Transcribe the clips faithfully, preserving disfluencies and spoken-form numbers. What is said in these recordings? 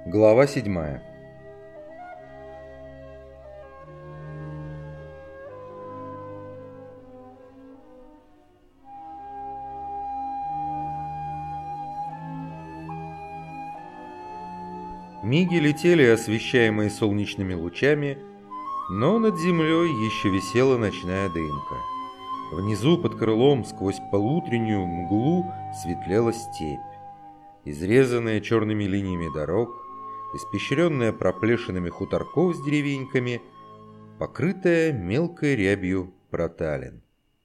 Глава седьмая. Миги летели, освещаемые солнечными лучами, но над землей еще висела ночная дымка. Внизу под крылом сквозь полутреннюю мглу светлела степь, изрезанная черными линиями дорог, испещренная проплешинами хуторков с деревеньками, покрытая мелкой рябью проталин.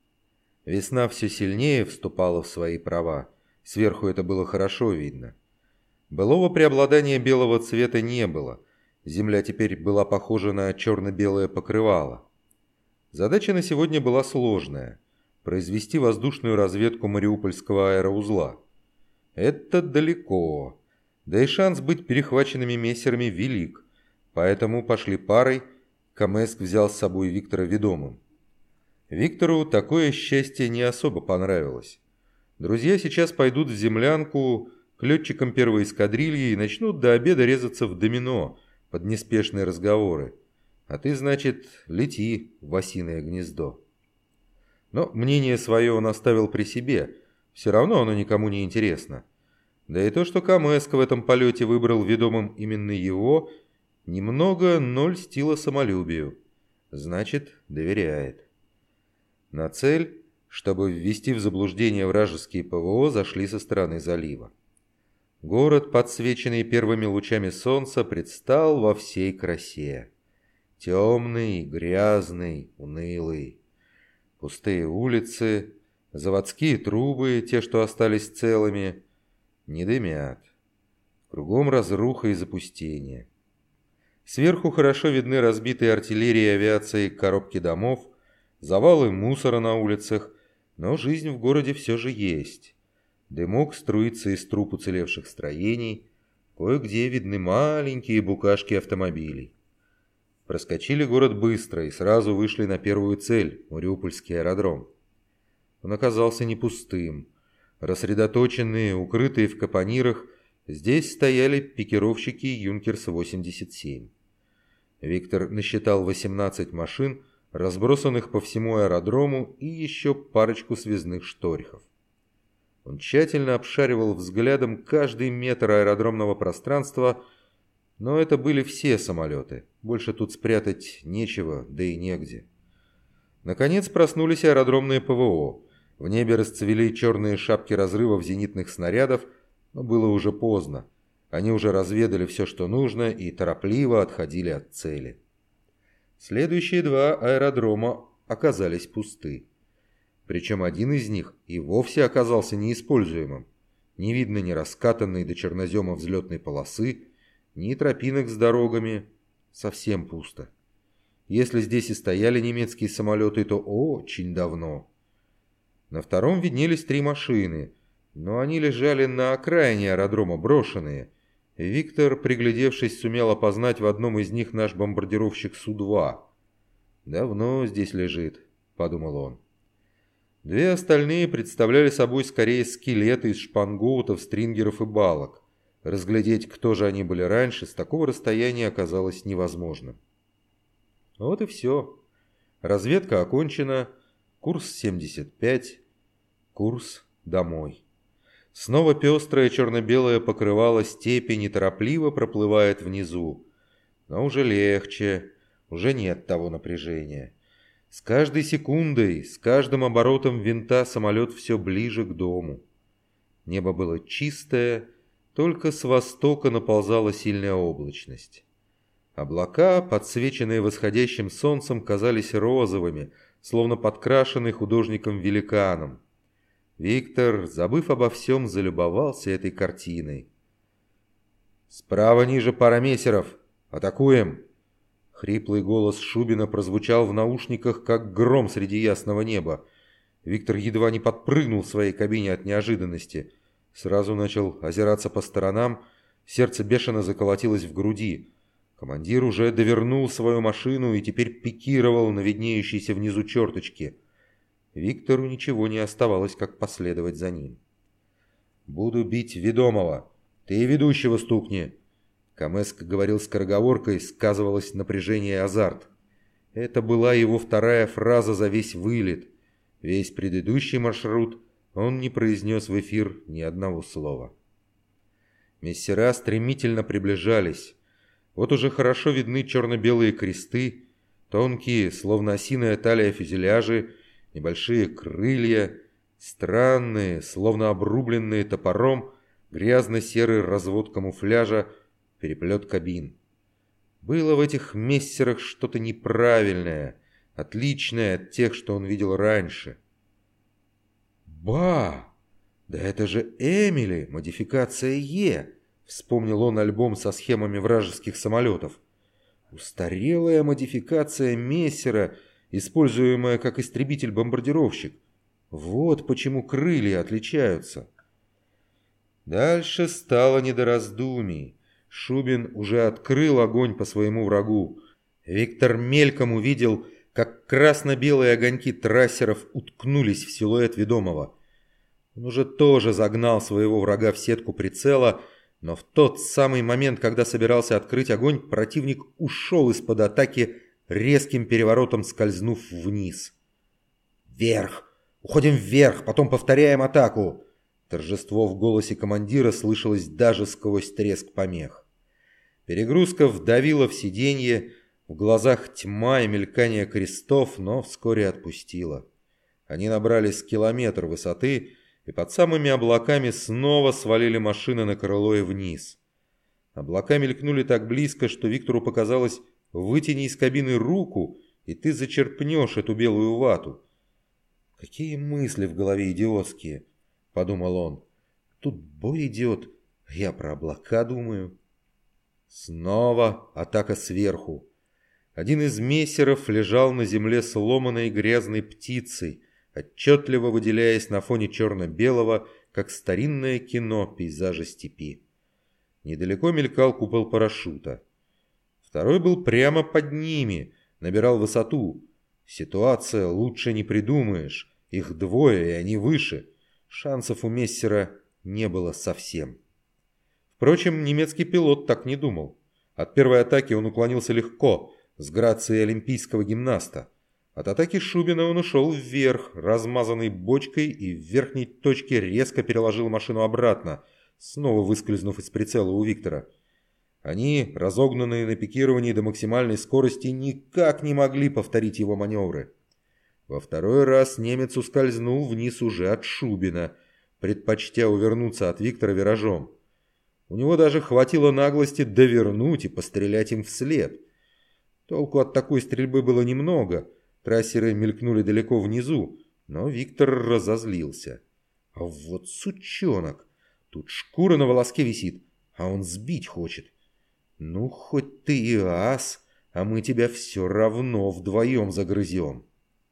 Весна все сильнее вступала в свои права, сверху это было хорошо видно. Былого преобладания белого цвета не было, земля теперь была похожа на черно-белое покрывало. Задача на сегодня была сложная – произвести воздушную разведку Мариупольского аэроузла. Это далеко, да и шанс быть перехваченными мессерами велик, поэтому пошли парой, Камэск взял с собой Виктора ведомым. Виктору такое счастье не особо понравилось. Друзья сейчас пойдут в землянку к летчикам первой эскадрильи и начнут до обеда резаться в домино под неспешные разговоры. А ты, значит, лети в осиное гнездо. Но мнение свое он оставил при себе, все равно оно никому не интересно. Да и то, что Камэск в этом полете выбрал ведомым именно его, немного, но льстило самолюбию. Значит, доверяет. На цель, чтобы ввести в заблуждение вражеские ПВО, зашли со стороны залива. Город, подсвеченный первыми лучами солнца, предстал во всей красе. Темный, грязный, унылый. Пустые улицы, заводские трубы, те, что остались целыми, не дымят. Кругом разруха и запустение. Сверху хорошо видны разбитые артиллерией и авиацией коробки домов, завалы мусора на улицах, но жизнь в городе все же есть. Дымок струится из труб уцелевших строений, кое-где видны маленькие букашки автомобилей. Проскочили город быстро и сразу вышли на первую цель – Мариупольский аэродром. Он оказался не пустым. Рассредоточенные, укрытые в капонирах, здесь стояли пикировщики Юнкерс восемьдесят семь. Виктор насчитал восемнадцать машин, разбросанных по всему аэродрому, и еще парочку связных шторхов. Он тщательно обшаривал взглядом каждый метр аэродромного пространства, но это были все самолеты. Больше тут спрятать нечего, да и негде. Наконец проснулись аэродромные ПВО. В небе расцвели черные шапки разрывов зенитных снарядов, но было уже поздно. Они уже разведали все, что нужно, и торопливо отходили от цели. Следующие два аэродрома оказались пусты. Причем один из них и вовсе оказался неиспользуемым. Не видно ни раскатанной до чернозема взлетной полосы, ни тропинок с дорогами. Совсем пусто. Если здесь и стояли немецкие самолеты, то очень давно. На втором виднелись три машины, но они лежали на окраине аэродрома, брошенные. Виктор, приглядевшись, сумел опознать в одном из них наш бомбардировщик Су два. «Давно здесь лежит», — подумал он. Две остальные представляли собой скорее скелеты из шпангоутов, стрингеров и балок. Разглядеть, кто же они были раньше, с такого расстояния оказалось невозможным. Вот и все. Разведка окончена. Курс семьдесят пять. Курс домой. Снова пестрое черно-белое покрывало степи неторопливо проплывает внизу. Но уже легче. Уже нет того напряжения. С каждой секундой, с каждым оборотом винта самолет все ближе к дому. Небо было чистое, только с востока наползала сильная облачность. Облака, подсвеченные восходящим солнцем, казались розовыми, словно подкрашенные художником-великаном. Виктор, забыв обо всем, залюбовался этой картиной. «Справа ниже пара мессеров! Атакуем!» Хриплый голос Шубина прозвучал в наушниках, как гром среди ясного неба. Виктор едва не подпрыгнул в своей кабине от неожиданности. Сразу начал озираться по сторонам, сердце бешено заколотилось в груди. Командир уже довернул свою машину и теперь пикировал на виднеющейся внизу черточке. Виктору ничего не оставалось, как последовать за ним. «Буду бить ведомого. Ты ведущего стукни!» Камеск говорил скороговоркой, сказывалось напряжение и азарт. Это была его вторая фраза за весь вылет. Весь предыдущий маршрут он не произнес в эфир ни одного слова. Мессера стремительно приближались. Вот уже хорошо видны черно-белые кресты, тонкие, словно осиная талия фюзеляжи, небольшие крылья, странные, словно обрубленные топором, грязно-серый развод камуфляжа, переплет кабин. Было в этих мессерах что-то неправильное, отличное от тех, что он видел раньше. «Ба! Да это же Эмили, модификация Е!» — вспомнил он альбом со схемами вражеских самолетов. Устарелая модификация мессера, используемая как истребитель-бомбардировщик. Вот почему крылья отличаются. Дальше стало не до раздумий. Шубин уже открыл огонь по своему врагу. Виктор мельком увидел, как красно-белые огоньки трассеров уткнулись в силуэт ведомого. Он уже тоже загнал своего врага в сетку прицела, но в тот самый момент, когда собирался открыть огонь, противник ушел из-под атаки, резким переворотом скользнув вниз. «Вверх! Уходим вверх, потом повторяем атаку!» Торжество в голосе командира слышалось даже сквозь треск помех. Перегрузка вдавила в сиденье, в глазах тьма и мелькание крестов, но вскоре отпустила. Они набрались километр высоты и под самыми облаками снова свалили машины на крыло и вниз. Облака мелькнули так близко, что Виктору показалось: вытяни из кабины руку, и ты зачерпнешь эту белую вату. «Какие мысли в голове идиотские!» — подумал он. «Тут бой идет, а я про облака думаю». Снова атака сверху. Один из мессеров лежал на земле сломанной грязной птицей, отчетливо выделяясь на фоне черно-белого, как старинное кино пейзажа степи. Недалеко мелькал купол парашюта. Второй был прямо под ними, набирал высоту. Ситуация лучше не придумаешь. Их двое, и они выше. Шансов у мессера не было совсем. Впрочем, немецкий пилот так не думал. От первой атаки он уклонился легко, с грацией олимпийского гимнаста. От атаки Шубина он ушел вверх, размазанной бочкой, и в верхней точке резко переложил машину обратно, снова выскользнув из прицела у Виктора. Они, разогнанные на пикировании до максимальной скорости, никак не могли повторить его маневры. Во второй раз немец ускользнул вниз уже от Шубина, предпочтя увернуться от Виктора виражом. У него даже хватило наглости довернуть и пострелять им вслед. Толку от такой стрельбы было немного, трассеры мелькнули далеко внизу, но Виктор разозлился. А вот сучонок, тут шкура на волоске висит, а он сбить хочет. Ну, хоть ты и ас, а мы тебя все равно вдвоем загрызем.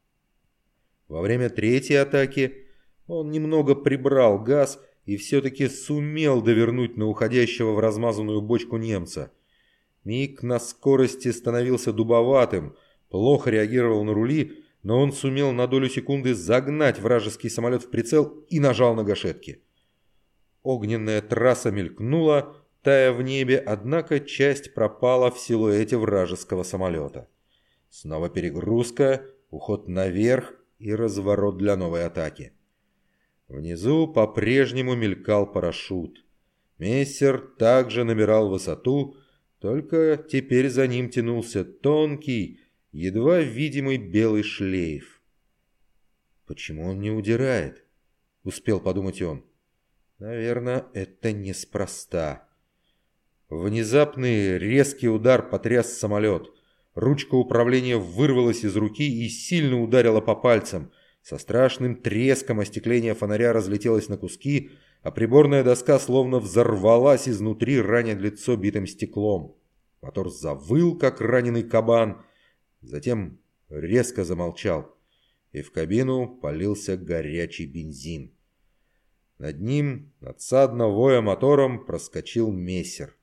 Во время третьей атаки он немного прибрал газ и все-таки сумел довернуть на уходящего в размазанную бочку немца. Миг на скорости становился дубоватым, плохо реагировал на рули, но он сумел на долю секунды загнать вражеский самолет в прицел и нажал на гашетки. Огненная трасса мелькнула, тая в небе, однако часть пропала в силуэте вражеского самолета. Снова перегрузка, уход наверх и разворот для новой атаки. Внизу по-прежнему мелькал парашют. Мессер также набирал высоту, только теперь за ним тянулся тонкий, едва видимый белый шлейф. «Почему он не удирает?» — успел подумать он. «Наверное, это неспроста». Внезапный резкий удар потряс самолет. Ручка управления вырвалась из руки и сильно ударила по пальцам. Со страшным треском остекление фонаря разлетелось на куски, а приборная доска словно взорвалась изнутри, раня лицо битым стеклом. Мотор завыл, как раненый кабан, затем резко замолчал, и в кабину полился горячий бензин. Над ним, надсадно воя мотором, проскочил мессер.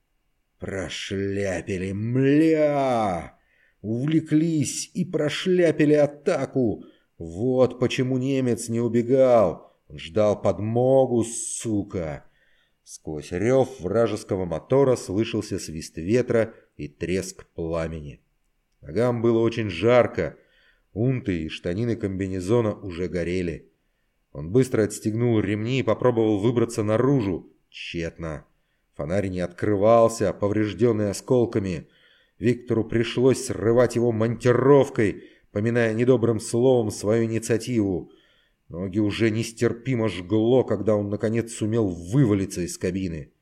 «Прошляпили, мля! Увлеклись и прошляпили атаку! Вот почему немец не убегал! Он ждал подмогу, сука! Сквозь рев вражеского мотора слышался свист ветра и треск пламени. Ногам было очень жарко, унты и штанины комбинезона уже горели. Он быстро отстегнул ремни и попробовал выбраться наружу. Тщетно. Фонарь не открывался, поврежденный осколками. Виктору пришлось срывать его монтировкой, поминая недобрым словом свою инициативу. Ноги уже нестерпимо жгло, когда он наконец сумел вывалиться из кабины.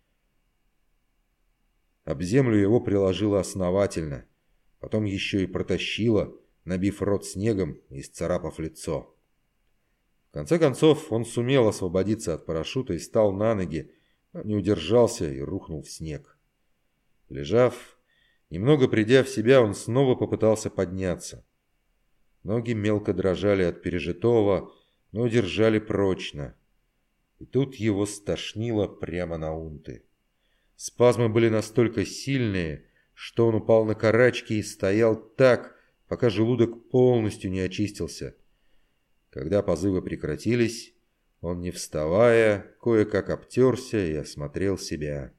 Об землю его приложило основательно. Потом еще и протащило, набив рот снегом и исцарапав лицо. В конце концов он сумел освободиться от парашюта и встал на ноги, но не удержался и рухнул в снег. Лежав, немного придя в себя, он снова попытался подняться. Ноги мелко дрожали от пережитого, но держали прочно. И тут его стошнило прямо на унты. Спазмы были настолько сильные, что он упал на карачки и стоял так, пока желудок полностью не очистился. Когда позывы прекратились, он, не вставая, кое-как обтерся и осмотрел себя.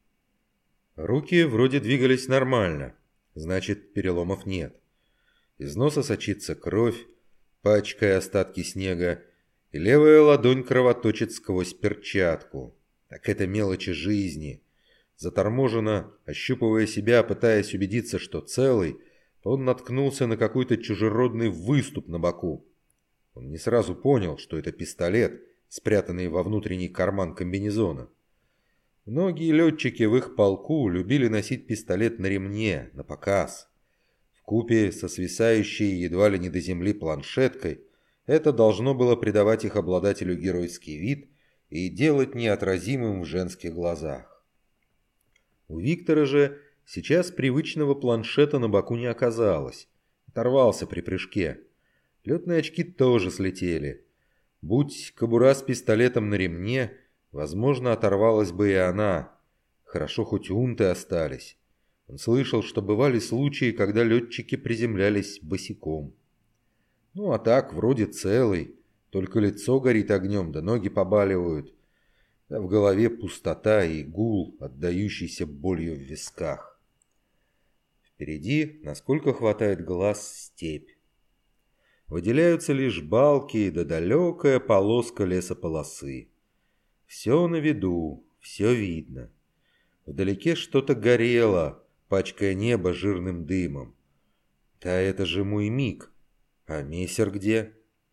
Руки вроде двигались нормально, значит, переломов нет. Из носа сочится кровь, пачкая остатки снега, и левая ладонь кровоточит сквозь перчатку. Так это мелочи жизни. Заторможенно, ощупывая себя, пытаясь убедиться, что целый, он наткнулся на какой-то чужеродный выступ на боку. Он не сразу понял, что это пистолет, спрятанный во внутренний карман комбинезона. Многие летчики в их полку любили носить пистолет на ремне, на показ. Вкупе со свисающей едва ли не до земли планшеткой, это должно было придавать их обладателю геройский вид и делать неотразимым в женских глазах. У Виктора же сейчас привычного планшета на боку не оказалось. Оторвался при прыжке. Летные очки тоже слетели. Будь кобура с пистолетом на ремне, возможно, оторвалась бы и она. Хорошо, хоть унты остались. Он слышал, что бывали случаи, когда летчики приземлялись босиком. Ну а так, вроде целый, только лицо горит огнем, да ноги побаливают. Да в голове пустота и гул, отдающийся болью в висках. Впереди, насколько хватает глаз, степь. Выделяются лишь балки да далекая полоска лесополосы. Все на виду, все видно. Вдалеке что-то горело, пачкая небо жирным дымом. Да это же мой миг. А мессер где?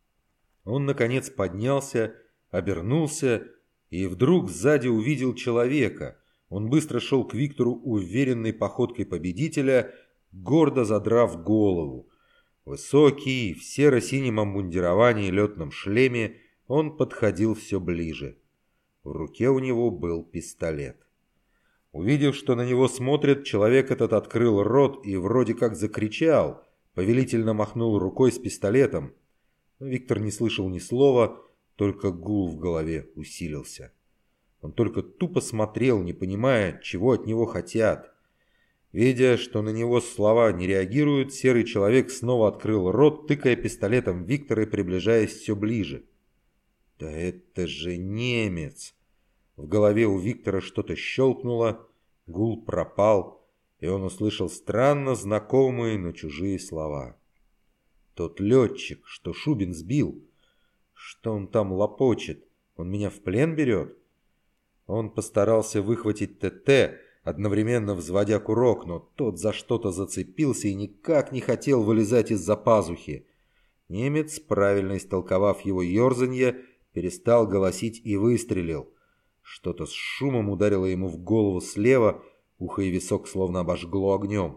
Он, наконец, поднялся, обернулся и вдруг сзади увидел человека. Он быстро шел к Виктору уверенной походкой победителя, гордо задрав голову. Высокий, в серо-синем обмундировании и летном шлеме, он подходил все ближе. В руке у него был пистолет. Увидев, что на него смотрят, человек этот открыл рот и вроде как закричал, повелительно махнул рукой с пистолетом. Но Виктор не слышал ни слова, только гул в голове усилился. Он только тупо смотрел, не понимая, чего от него хотят. Видя, что на него слова не реагируют, серый человек снова открыл рот, тыкая пистолетом Виктора и приближаясь все ближе. «Да это же немец!» В голове у Виктора что-то щелкнуло, гул пропал, и он услышал странно знакомые, но чужие слова. «Тот летчик, что Шубин сбил. Что он там лопочет? Он меня в плен берет?» Он постарался выхватить ТТ, одновременно взводя курок, но тот за что-то зацепился и никак не хотел вылезать из-за пазухи. Немец, правильно истолковав его ерзанье, перестал голосить и выстрелил. Что-то с шумом ударило ему в голову слева, ухо и висок словно обожгло огнем.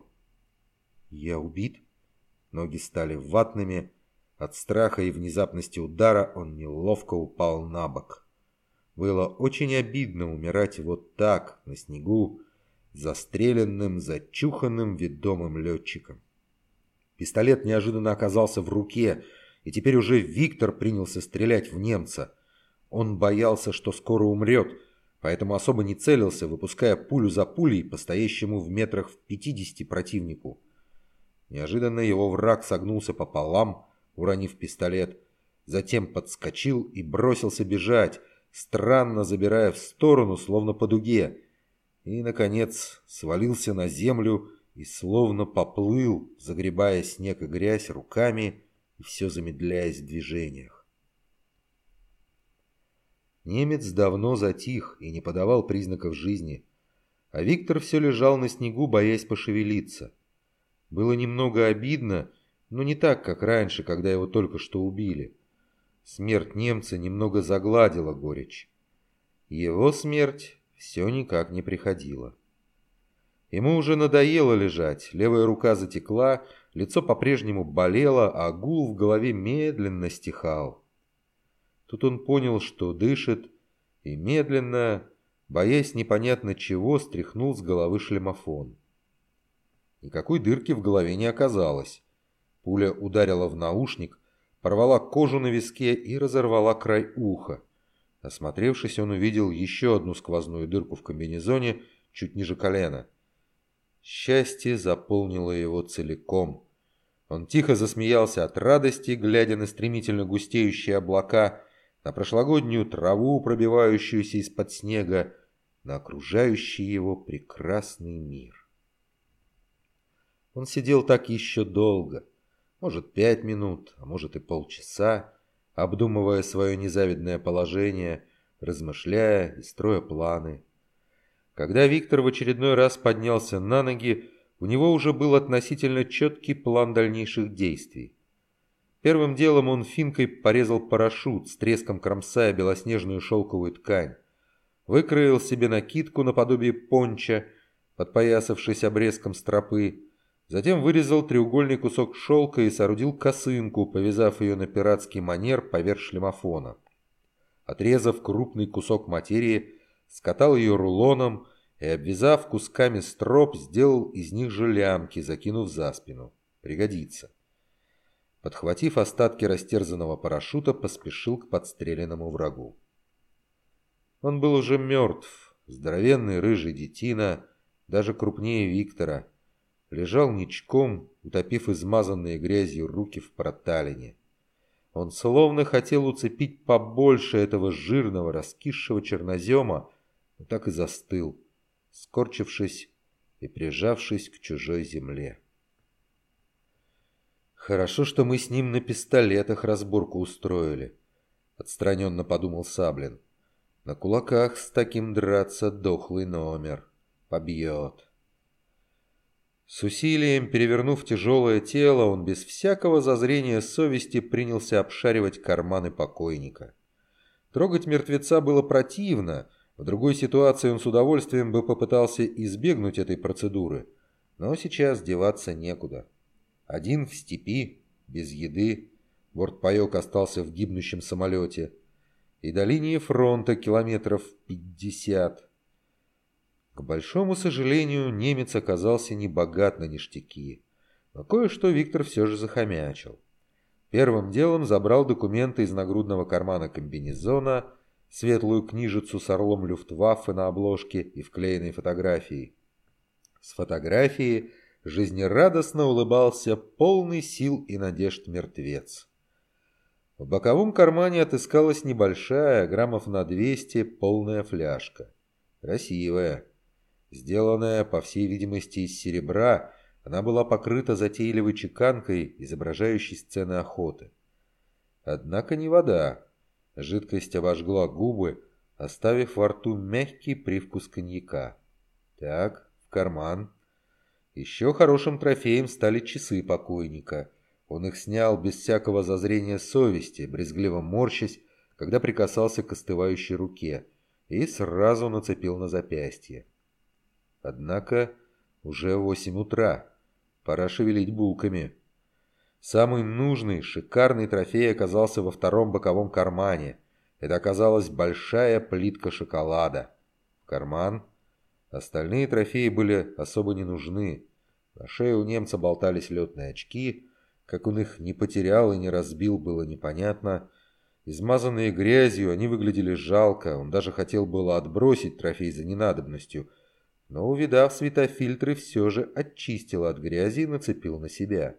«Я убит?» Ноги стали ватными. От страха и внезапности удара он неловко упал на бок. Было очень обидно умирать вот так, на снегу, застреленным, зачуханным ведомым летчиком. Пистолет неожиданно оказался в руке, и теперь уже Виктор принялся стрелять в немца. Он боялся, что скоро умрет, поэтому особо не целился, выпуская пулю за пулей по стоящему в метрах в пятидесяти противнику. Неожиданно его враг согнулся пополам, уронив пистолет, затем подскочил и бросился бежать, странно забирая в сторону, словно по дуге, и, наконец, свалился на землю и словно поплыл, загребая снег и грязь руками и все замедляясь в движениях. Немец давно затих и не подавал признаков жизни, а Виктор все лежал на снегу, боясь пошевелиться. Было немного обидно, но не так, как раньше, когда его только что убили. Смерть немца немного загладила горечь. Его смерть все никак не приходила. Ему уже надоело лежать, левая рука затекла, лицо по-прежнему болело, а гул в голове медленно стихал. Тут он понял, что дышит, и медленно, боясь непонятно чего, стряхнул с головы шлемофон. Никакой дырки в голове не оказалось. Пуля ударила в наушник, порвала кожу на виске и разорвала край уха. Осмотревшись, он увидел еще одну сквозную дырку в комбинезоне чуть ниже колена. Счастье заполнило его целиком. Он тихо засмеялся от радости, глядя на стремительно густеющие облака, на прошлогоднюю траву, пробивающуюся из-под снега, на окружающий его прекрасный мир. Он сидел так еще долго, может пять минут, а может и полчаса, обдумывая свое незавидное положение, размышляя и строя планы. Когда Виктор в очередной раз поднялся на ноги, у него уже был относительно четкий план дальнейших действий. Первым делом он финкой порезал парашют, с треском кромсая белоснежную шелковую ткань. Выкроил себе накидку наподобие понча, подпоясавшись обрезком стропы. Затем вырезал треугольный кусок шелка и соорудил косынку, повязав ее на пиратский манер поверх шлемофона. Отрезав крупный кусок материи, скатал ее рулоном и, обвязав кусками строп, сделал из них же лямки, закинув за спину. Пригодится. Подхватив остатки растерзанного парашюта, поспешил к подстреленному врагу. Он был уже мертв, здоровенный рыжий детина, даже крупнее Виктора. Лежал ничком, утопив измазанные грязью руки в проталине. Он словно хотел уцепить побольше этого жирного, раскисшего чернозема, но так и застыл, скорчившись и прижавшись к чужой земле. «Хорошо, что мы с ним на пистолетах разборку устроили», — отстраненно подумал Саблин. «На кулаках с таким драться дохлый номер. Побьет». С усилием, перевернув тяжелое тело, он без всякого зазрения совести принялся обшаривать карманы покойника. Трогать мертвеца было противно, в другой ситуации он с удовольствием бы попытался избегнуть этой процедуры, но сейчас деваться некуда. Один в степи, без еды, бортпаек остался в гибнущем самолете, и до линии фронта километров пятьдесят. К большому сожалению, немец оказался не богат на ништяки, но кое-что Виктор все же захомячил. Первым делом забрал документы из нагрудного кармана комбинезона, светлую книжицу с орлом Люфтваффе на обложке и вклеенной фотографией. С фотографии жизнерадостно улыбался полный сил и надежд мертвец. В боковом кармане отыскалась небольшая, граммов на двести, полная фляжка. Красивая. Сделанная, по всей видимости, из серебра, она была покрыта затейливой чеканкой, изображающей сцены охоты. Однако не вода. Жидкость обожгла губы, оставив во рту мягкий привкус коньяка. Так, в карман. Еще хорошим трофеем стали часы покойника. Он их снял без всякого зазрения совести, брезгливо морщась, когда прикасался к остывающей руке, и сразу нацепил на запястье. Однако уже восемь утра. Пора шевелить булками. Самый нужный, шикарный трофей оказался во втором боковом кармане. Это оказалась большая плитка шоколада. В карман. Остальные трофеи были особо не нужны. На шее у немца болтались летные очки. Как он их не потерял и не разбил, было непонятно. Измазанные грязью, они выглядели жалко. Он даже хотел было отбросить трофей за ненадобностью, но, увидав светофильтры, все же очистил от грязи и нацепил на себя.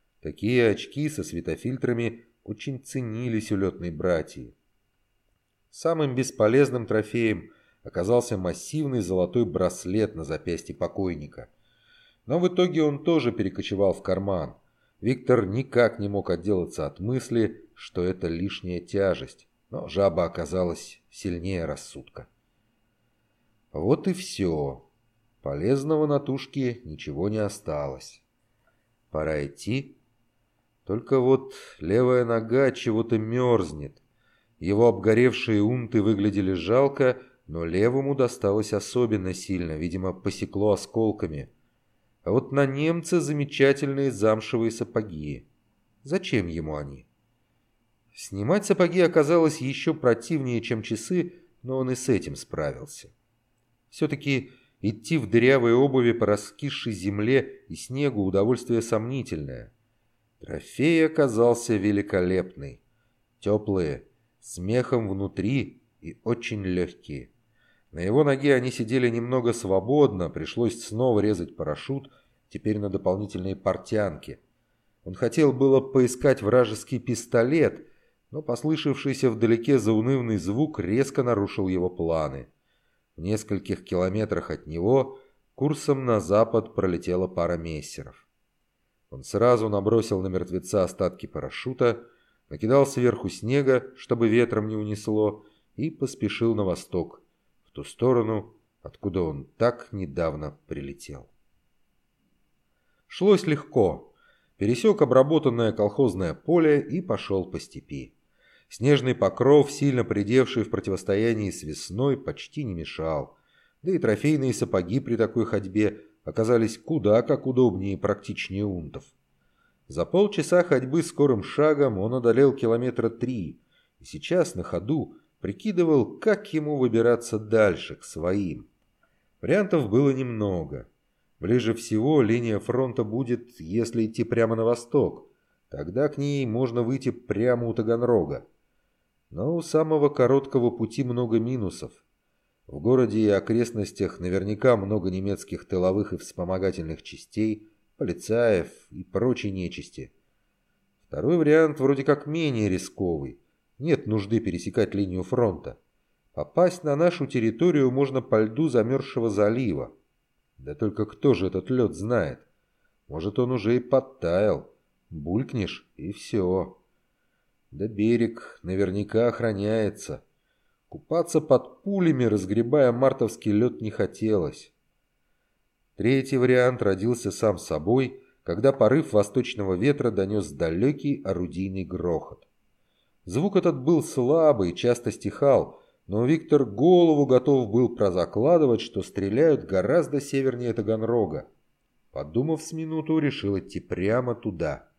Такие очки со светофильтрами очень ценились у летной братьи. Самым бесполезным трофеем оказался массивный золотой браслет на запястье покойника. Но в итоге он тоже перекочевал в карман. Виктор никак не мог отделаться от мысли, что это лишняя тяжесть, но жаба оказалась сильнее рассудка. Вот и все. Полезного на тушке ничего не осталось. Пора идти. Только вот левая нога чего-то мерзнет. Его обгоревшие унты выглядели жалко, но левому досталось особенно сильно, видимо, посекло осколками. А вот на немца замечательные замшевые сапоги. Зачем ему они? Снимать сапоги оказалось еще противнее, чем часы, но он и с этим справился. Все-таки идти в дырявой обуви по раскисшей земле и снегу удовольствие сомнительное. Трофей оказался великолепный. Теплые, с мехом внутри и очень легкие. На его ноге они сидели немного свободно, пришлось снова резать парашют, теперь на дополнительные портянки. Он хотел было поискать вражеский пистолет, но послышавшийся вдалеке заунывный звук резко нарушил его планы. В нескольких километрах от него курсом на запад пролетела пара мессеров. Он сразу набросил на мертвеца остатки парашюта, накидал сверху снега, чтобы ветром не унесло, и поспешил на восток, в ту сторону, откуда он так недавно прилетел. Шлось легко. Пересек обработанное колхозное поле и пошел по степи. Снежный покров, сильно поредевший в противостоянии с весной, почти не мешал. Да и трофейные сапоги при такой ходьбе оказались куда как удобнее и практичнее унтов. За полчаса ходьбы скорым шагом он одолел километра три, и сейчас на ходу прикидывал, как ему выбираться дальше, к своим. Вариантов было немного. Ближе всего линия фронта будет, если идти прямо на восток. Тогда к ней можно выйти прямо у Таганрога. Но у самого короткого пути много минусов. В городе и окрестностях наверняка много немецких тыловых и вспомогательных частей, полицаев и прочей нечисти. Второй вариант вроде как менее рисковый. Нет нужды пересекать линию фронта. Попасть на нашу территорию можно по льду замерзшего залива. Да только кто же этот лед знает? Может, он уже и подтаял. Булькнешь, и все. Да берег наверняка охраняется. Купаться под пулями, разгребая мартовский лед, не хотелось. Третий вариант родился сам собой, когда порыв восточного ветра донес далекий орудийный грохот. Звук этот был слабый, часто стихал, но Виктор голову готов был прозакладывать, что стреляют гораздо севернее Таганрога. Подумав с минуту, решил идти прямо туда.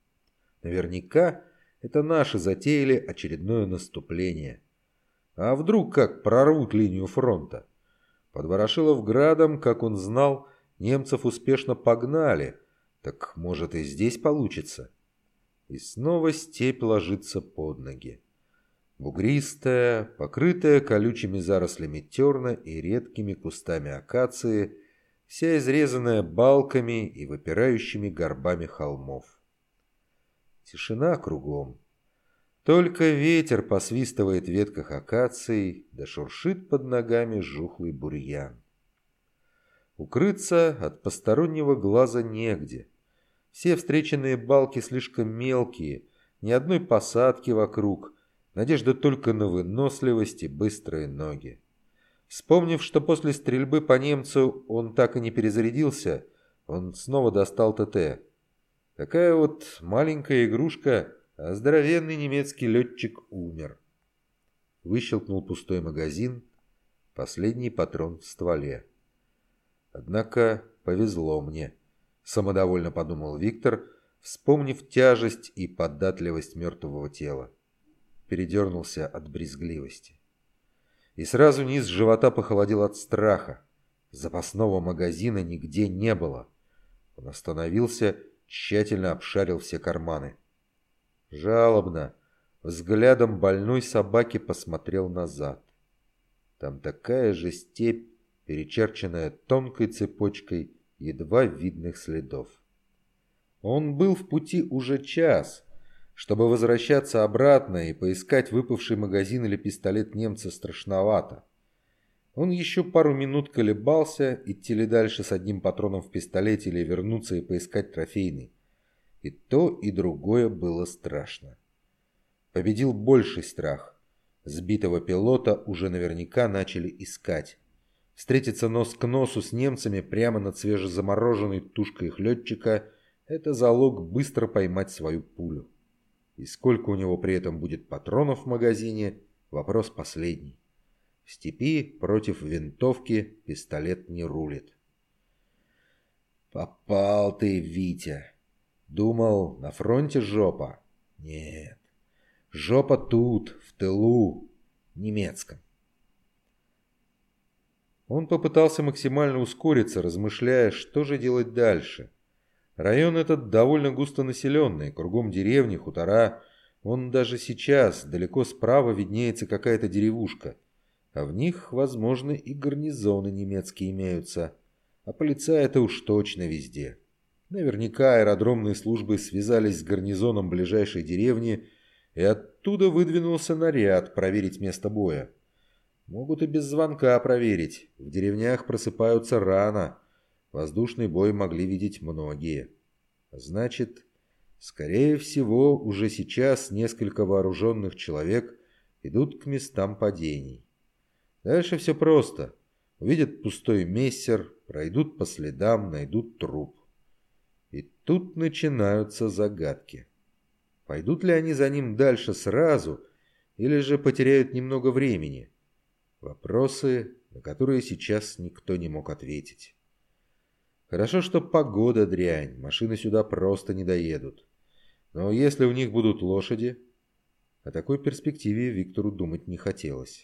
Наверняка это наши затеяли очередное наступление. А вдруг как прорвут линию фронта? Под Ворошиловградом, как он знал, немцев успешно погнали. Так может и здесь получится? И снова степь ложится под ноги. Бугристая, покрытая колючими зарослями терна и редкими кустами акации, вся изрезанная балками и выпирающими горбами холмов. Тишина кругом. Только ветер посвистывает в ветках акаций, да шуршит под ногами жухлый бурьян. Укрыться от постороннего глаза негде. Все встреченные балки слишком мелкие, ни одной посадки вокруг, надежда только на выносливость и быстрые ноги. Вспомнив, что после стрельбы по немцу он так и не перезарядился, он снова достал ТТ. Такая вот маленькая игрушка, а здоровенный немецкий летчик умер. Выщелкнул пустой магазин, последний патрон в стволе. Однако повезло мне, самодовольно подумал Виктор, вспомнив тяжесть и податливость мертвого тела. Передернулся от брезгливости. И сразу низ живота похолодел от страха. Запасного магазина нигде не было. Он остановился, тщательно обшарил все карманы. Жалобно, взглядом больной собаки посмотрел назад. Там такая же степь, перечерченная тонкой цепочкой едва видных следов. Он был в пути уже час. Чтобы возвращаться обратно и поискать выпавший магазин или пистолет немца страшновато. Он еще пару минут колебался, идти ли дальше с одним патроном в пистолете или вернуться и поискать трофейный. И то, и другое было страшно. Победил больший страх. Сбитого пилота уже наверняка начали искать. Встретиться нос к носу с немцами прямо над свежезамороженной тушкой их летчика – это залог быстро поймать свою пулю. И сколько у него при этом будет патронов в магазине – вопрос последний. В степи против винтовки пистолет не рулит. «Попал ты, Витя! Думал, на фронте жопа? Нет. Жопа тут, в тылу, немецком». Он попытался максимально ускориться, размышляя, что же делать дальше. Район этот довольно густонаселенный, кругом деревни, хутора. Вон даже сейчас далеко справа виднеется какая-то деревушка. А в них, возможно, и гарнизоны немецкие имеются. А полицаи-то уж точно везде. Наверняка аэродромные службы связались с гарнизоном ближайшей деревни, и оттуда выдвинулся наряд проверить место боя. Могут и без звонка проверить. В деревнях просыпаются рано. Воздушный бой могли видеть многие. Значит, скорее всего, уже сейчас несколько вооруженных человек идут к местам падений. Дальше все просто. Увидят пустой мессер, пройдут по следам, найдут труп. И тут начинаются загадки. Пойдут ли они за ним дальше сразу, или же потеряют немного времени? Вопросы, на которые сейчас никто не мог ответить. Хорошо, что погода дрянь, машины сюда просто не доедут. Но если у них будут лошади... О такой перспективе Виктору думать не хотелось.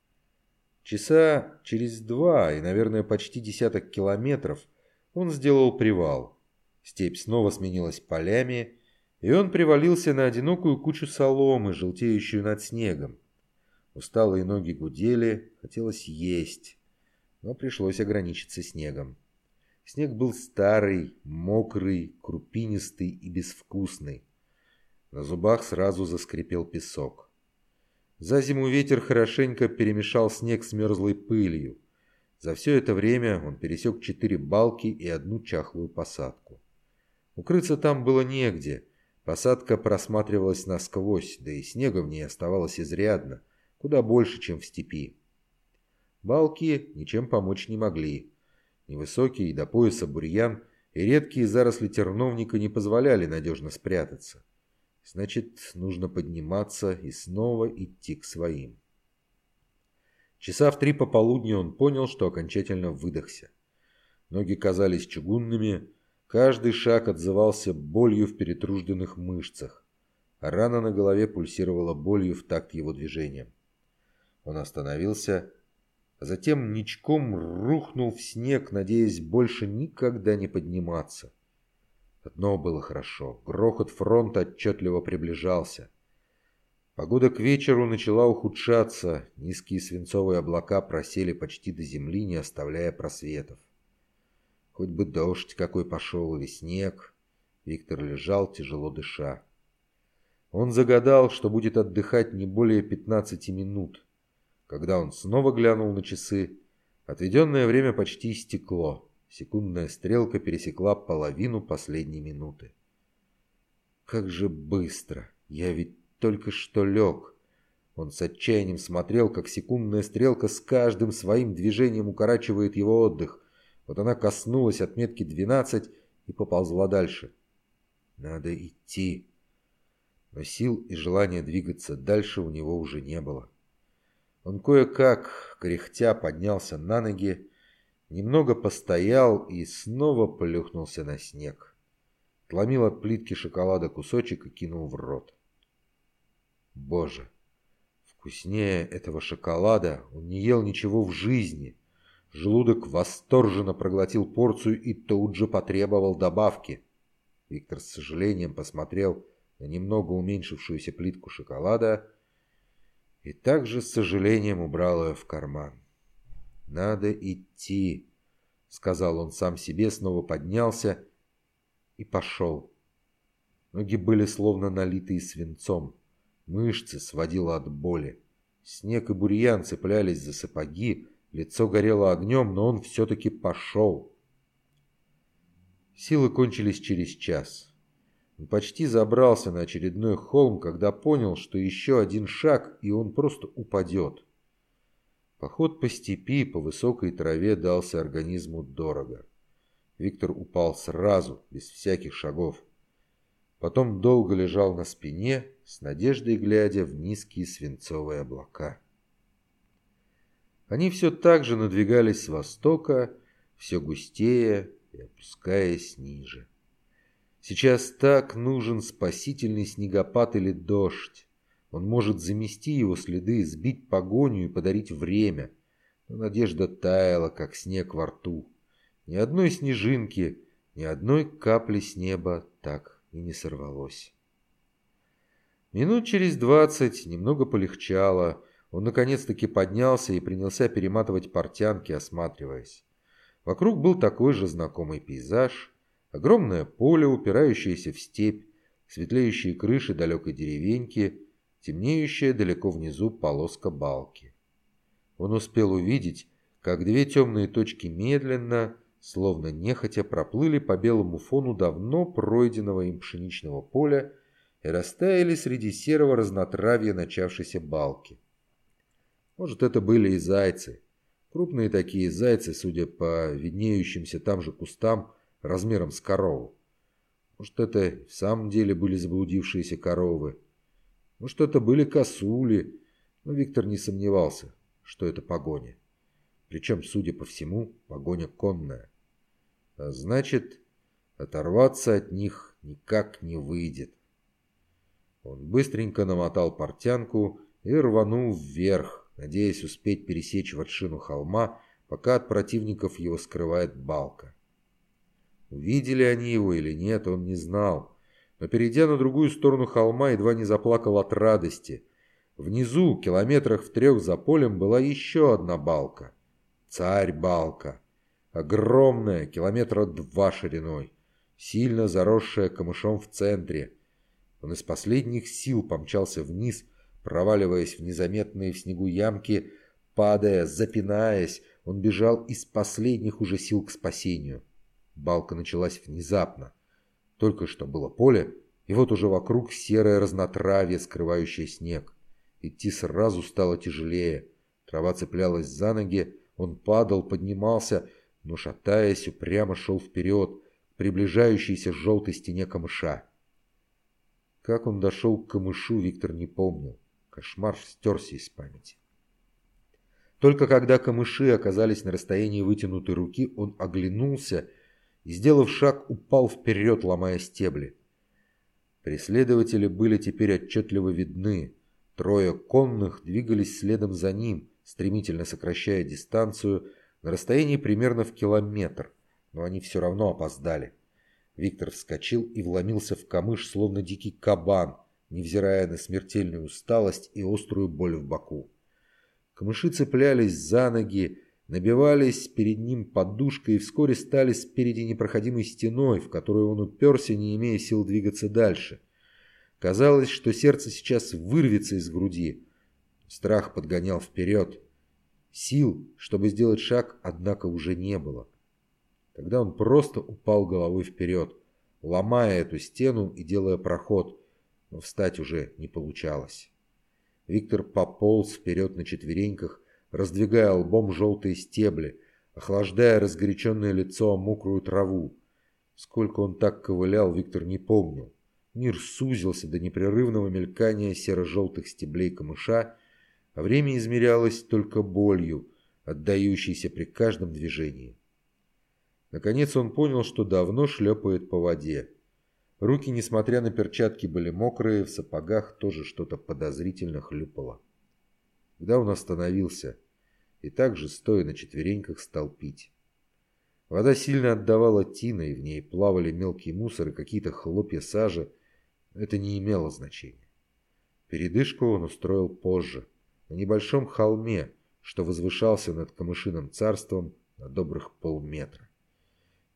Часа через два и, наверное, почти десяток километров он сделал привал. Степь снова сменилась полями, и он привалился на одинокую кучу соломы, желтеющую над снегом. Усталые ноги гудели, хотелось есть, но пришлось ограничиться снегом. Снег был старый, мокрый, крупинистый и безвкусный. На зубах сразу заскрипел песок. За зиму ветер хорошенько перемешал снег с мерзлой пылью. За все это время он пересек четыре балки и одну чахлую посадку. Укрыться там было негде. Посадка просматривалась насквозь, да и снега в ней оставалось изрядно, куда больше, чем в степи. Балки ничем помочь не могли. Невысокий до пояса бурьян и редкие заросли терновника не позволяли надежно спрятаться. Значит, нужно подниматься и снова идти к своим. Часа в три пополудни он понял, что окончательно выдохся. Ноги казались чугунными, каждый шаг отзывался болью в перетружденных мышцах, а рана на голове пульсировала болью в такт его движениям. Он остановился, а затем ничком рухнул в снег, надеясь больше никогда не подниматься. Одно было хорошо. Грохот фронта отчетливо приближался. Погода к вечеру начала ухудшаться. Низкие свинцовые облака просели почти до земли, не оставляя просветов. Хоть бы дождь какой пошел или снег. Виктор лежал, тяжело дыша. Он загадал, что будет отдыхать не более пятнадцати минут. Когда он снова глянул на часы, отведенное время почти истекло. Секундная стрелка пересекла половину последней минуты. Как же быстро! Я ведь только что лег. Он с отчаянием смотрел, как секундная стрелка с каждым своим движением укорачивает его отдых. Вот она коснулась отметки двенадцать и поползла дальше. Надо идти. Но сил и желания двигаться дальше у него уже не было. Он кое-как, кряхтя, поднялся на ноги, немного постоял и снова плюхнулся на снег. Отломил от плитки шоколада кусочек и кинул в рот. Боже, вкуснее этого шоколада он не ел ничего в жизни. Желудок восторженно проглотил порцию и тут же потребовал добавки. Виктор с сожалением посмотрел на немного уменьшившуюся плитку шоколада и также с сожалением убрал ее в карман. «Надо идти», — сказал он сам себе, снова поднялся и пошел. Ноги были словно налитые свинцом. Мышцы сводило от боли. Снег и бурьян цеплялись за сапоги, лицо горело огнем, но он все-таки пошел. Силы кончились через час. Он почти забрался на очередной холм, когда понял, что еще один шаг, и он просто упадет. Поход по степи, по высокой траве дался организму дорого. Виктор упал сразу, без всяких шагов. Потом долго лежал на спине, с надеждой глядя в низкие свинцовые облака. Они все так же надвигались с востока, все густее и опускаясь ниже. Сейчас так нужен спасительный снегопад или дождь. Он может замести его следы, сбить погоню и подарить время. Но надежда таяла, как снег во рту. Ни одной снежинки, ни одной капли с неба так и не сорвалось. Минут через двадцать немного полегчало. Он наконец-таки поднялся и принялся перематывать портянки, осматриваясь. Вокруг был такой же знакомый пейзаж. Огромное поле, упирающееся в степь, светлеющие крыши далекой деревеньки, темнеющая далеко внизу полоска балки. Он успел увидеть, как две темные точки медленно, словно нехотя, проплыли по белому фону давно пройденного им пшеничного поля и растаяли среди серого разнотравья начавшейся балки. Может, это были и зайцы. Крупные такие зайцы, судя по виднеющимся там же кустам, размером с корову. Может, это в самом деле были заблудившиеся коровы. Может, это были косули. Но Виктор не сомневался, что это погоня. Причем, судя по всему, погоня конная. А значит, оторваться от них никак не выйдет. Он быстренько намотал портянку и рванул вверх, надеясь успеть пересечь вершину холма, пока от противников его скрывает балка. Увидели они его или нет, он не знал, но, перейдя на другую сторону холма, едва не заплакал от радости. Внизу, километрах в трех за полем, была еще одна балка. Царь-балка. Огромная, километра два шириной, сильно заросшая камышом в центре. Он из последних сил помчался вниз, проваливаясь в незаметные в снегу ямки, падая, запинаясь, он бежал из последних уже сил к спасению. Балка началась внезапно. Только что было поле, и вот уже вокруг серое разнотравье, скрывающее снег. Идти сразу стало тяжелее. Трава цеплялась за ноги, он падал, поднимался, но, шатаясь, упрямо шел вперед, к приближающейся желтой стене камыша. Как он дошел к камышу, Виктор не помнил. Кошмар стерся из памяти. Только когда камыши оказались на расстоянии вытянутой руки, он оглянулся и, сделав шаг, упал вперед, ломая стебли. Преследователи были теперь отчетливо видны. Трое конных двигались следом за ним, стремительно сокращая дистанцию на расстоянии примерно в километр, но они все равно опоздали. Виктор вскочил и вломился в камыш, словно дикий кабан, невзирая на смертельную усталость и острую боль в боку. Камыши цеплялись за ноги, набивались перед ним подушкой и вскоре стали спереди непроходимой стеной, в которую он уперся, не имея сил двигаться дальше. Казалось, что сердце сейчас вырвется из груди. Страх подгонял вперед. Сил, чтобы сделать шаг, однако, уже не было. Тогда он просто упал головой вперед, ломая эту стену и делая проход, но встать уже не получалось. Виктор пополз вперед на четвереньках, раздвигая лбом желтые стебли, охлаждая разгоряченное лицо о мокрую траву. Сколько он так ковылял, Виктор не помнил. Мир сузился до непрерывного мелькания серо-желтых стеблей камыша, а время измерялось только болью, отдающейся при каждом движении. Наконец он понял, что давно шлепает по воде. Руки, несмотря на перчатки, были мокрые, в сапогах тоже что-то подозрительно хлюпало. Когда он остановился и также, стоя на четвереньках, стал пить. Вода сильно отдавала тиной, в ней плавали мелкий мусор и какие-то хлопья сажи. Это не имело значения. Передышку он устроил позже, на небольшом холме, что возвышался над камышиным царством на добрых полметра.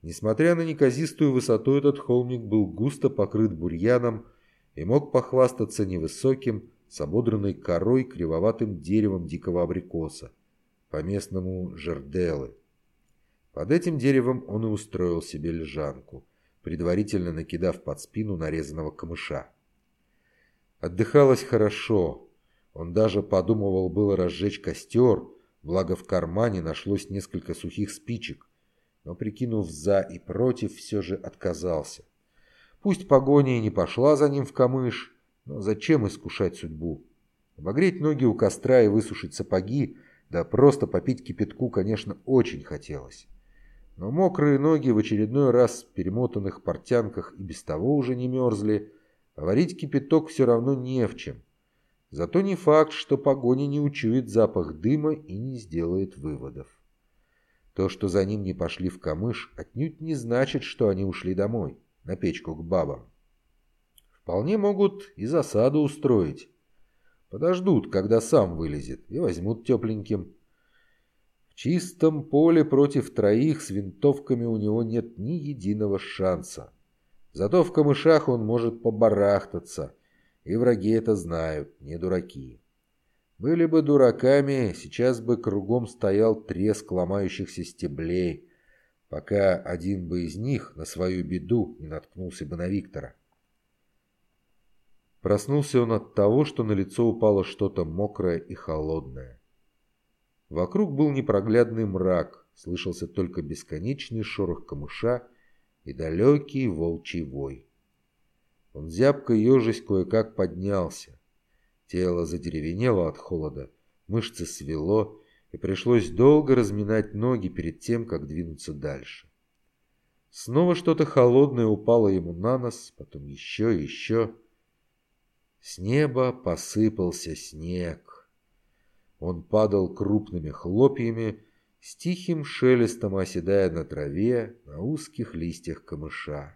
Несмотря на неказистую высоту, этот холмик был густо покрыт бурьяном и мог похвастаться невысоким, с ободранной корой кривоватым деревом дикого абрикоса, по-местному жерделы. Под этим деревом он и устроил себе лежанку, предварительно накидав под спину нарезанного камыша. Отдыхалось хорошо. Он даже подумывал было разжечь костер, благо в кармане нашлось несколько сухих спичек, но, прикинув «за» и «против», все же отказался. Пусть погоня и не пошла за ним в камыш, но зачем искушать судьбу? Обогреть ноги у костра и высушить сапоги, да просто попить кипятку, конечно, очень хотелось. Но мокрые ноги в очередной раз в перемотанных портянках и без того уже не мерзли, а варить кипяток все равно не в чем. Зато не факт, что погоня не учует запах дыма и не сделает выводов. То, что за ним не пошли в камыш, отнюдь не значит, что они ушли домой, на печку к бабам. Вполне могут и засаду устроить. Подождут, когда сам вылезет, и возьмут тепленьким. В чистом поле против троих с винтовками у него нет ни единого шанса. Зато в камышах он может побарахтаться, и враги это знают, не дураки. Были бы дураками, сейчас бы кругом стоял треск ломающихся стеблей, пока один бы из них на свою беду не наткнулся бы на Виктора. Проснулся он от того, что на лицо упало что-то мокрое и холодное. Вокруг был непроглядный мрак, слышался только бесконечный шорох камыша и далекий волчий вой. Он зябко ежась кое-как поднялся. Тело задеревенело от холода, мышцы свело, и пришлось долго разминать ноги перед тем, как двинуться дальше. Снова что-то холодное упало ему на нос, потом еще и еще. С неба посыпался снег. Он падал крупными хлопьями, с тихим шелестом оседая на траве, на узких листьях камыша.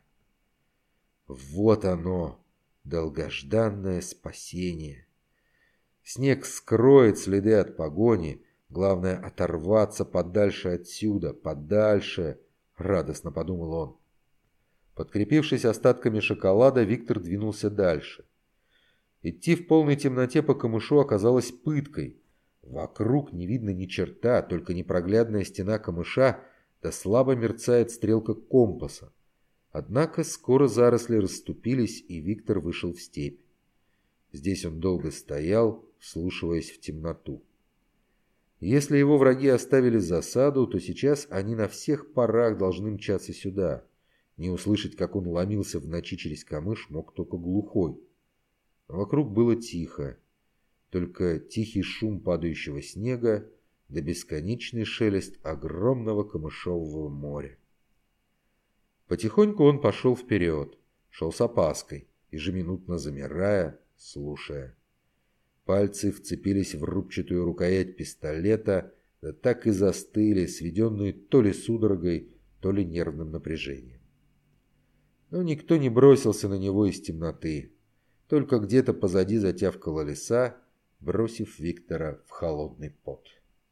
Вот оно, долгожданное спасение. Снег скроет следы от погони, главное оторваться подальше отсюда, подальше, радостно подумал он. Подкрепившись остатками шоколада, Виктор двинулся дальше. Идти в полной темноте по камышу оказалось пыткой. Вокруг не видно ни черта, только непроглядная стена камыша, да слабо мерцает стрелка компаса. Однако скоро заросли расступились, и Виктор вышел в степь. Здесь он долго стоял, вслушиваясь в темноту. Если его враги оставили засаду, то сейчас они на всех парах должны мчаться сюда. Не услышать, как он ломился в ночи через камыш, мог только глухой. Но вокруг было тихо. Только тихий шум падающего снега да бесконечный шелест огромного камышового моря. Потихоньку он пошел вперед, шел с опаской, ежеминутно замирая, слушая. Пальцы вцепились в рубчатую рукоять пистолета, да так и застыли, сведенные то ли судорогой, то ли нервным напряжением. Но никто не бросился на него из темноты. Только где-то позади затявкала лиса, бросив Виктора в холодный пот.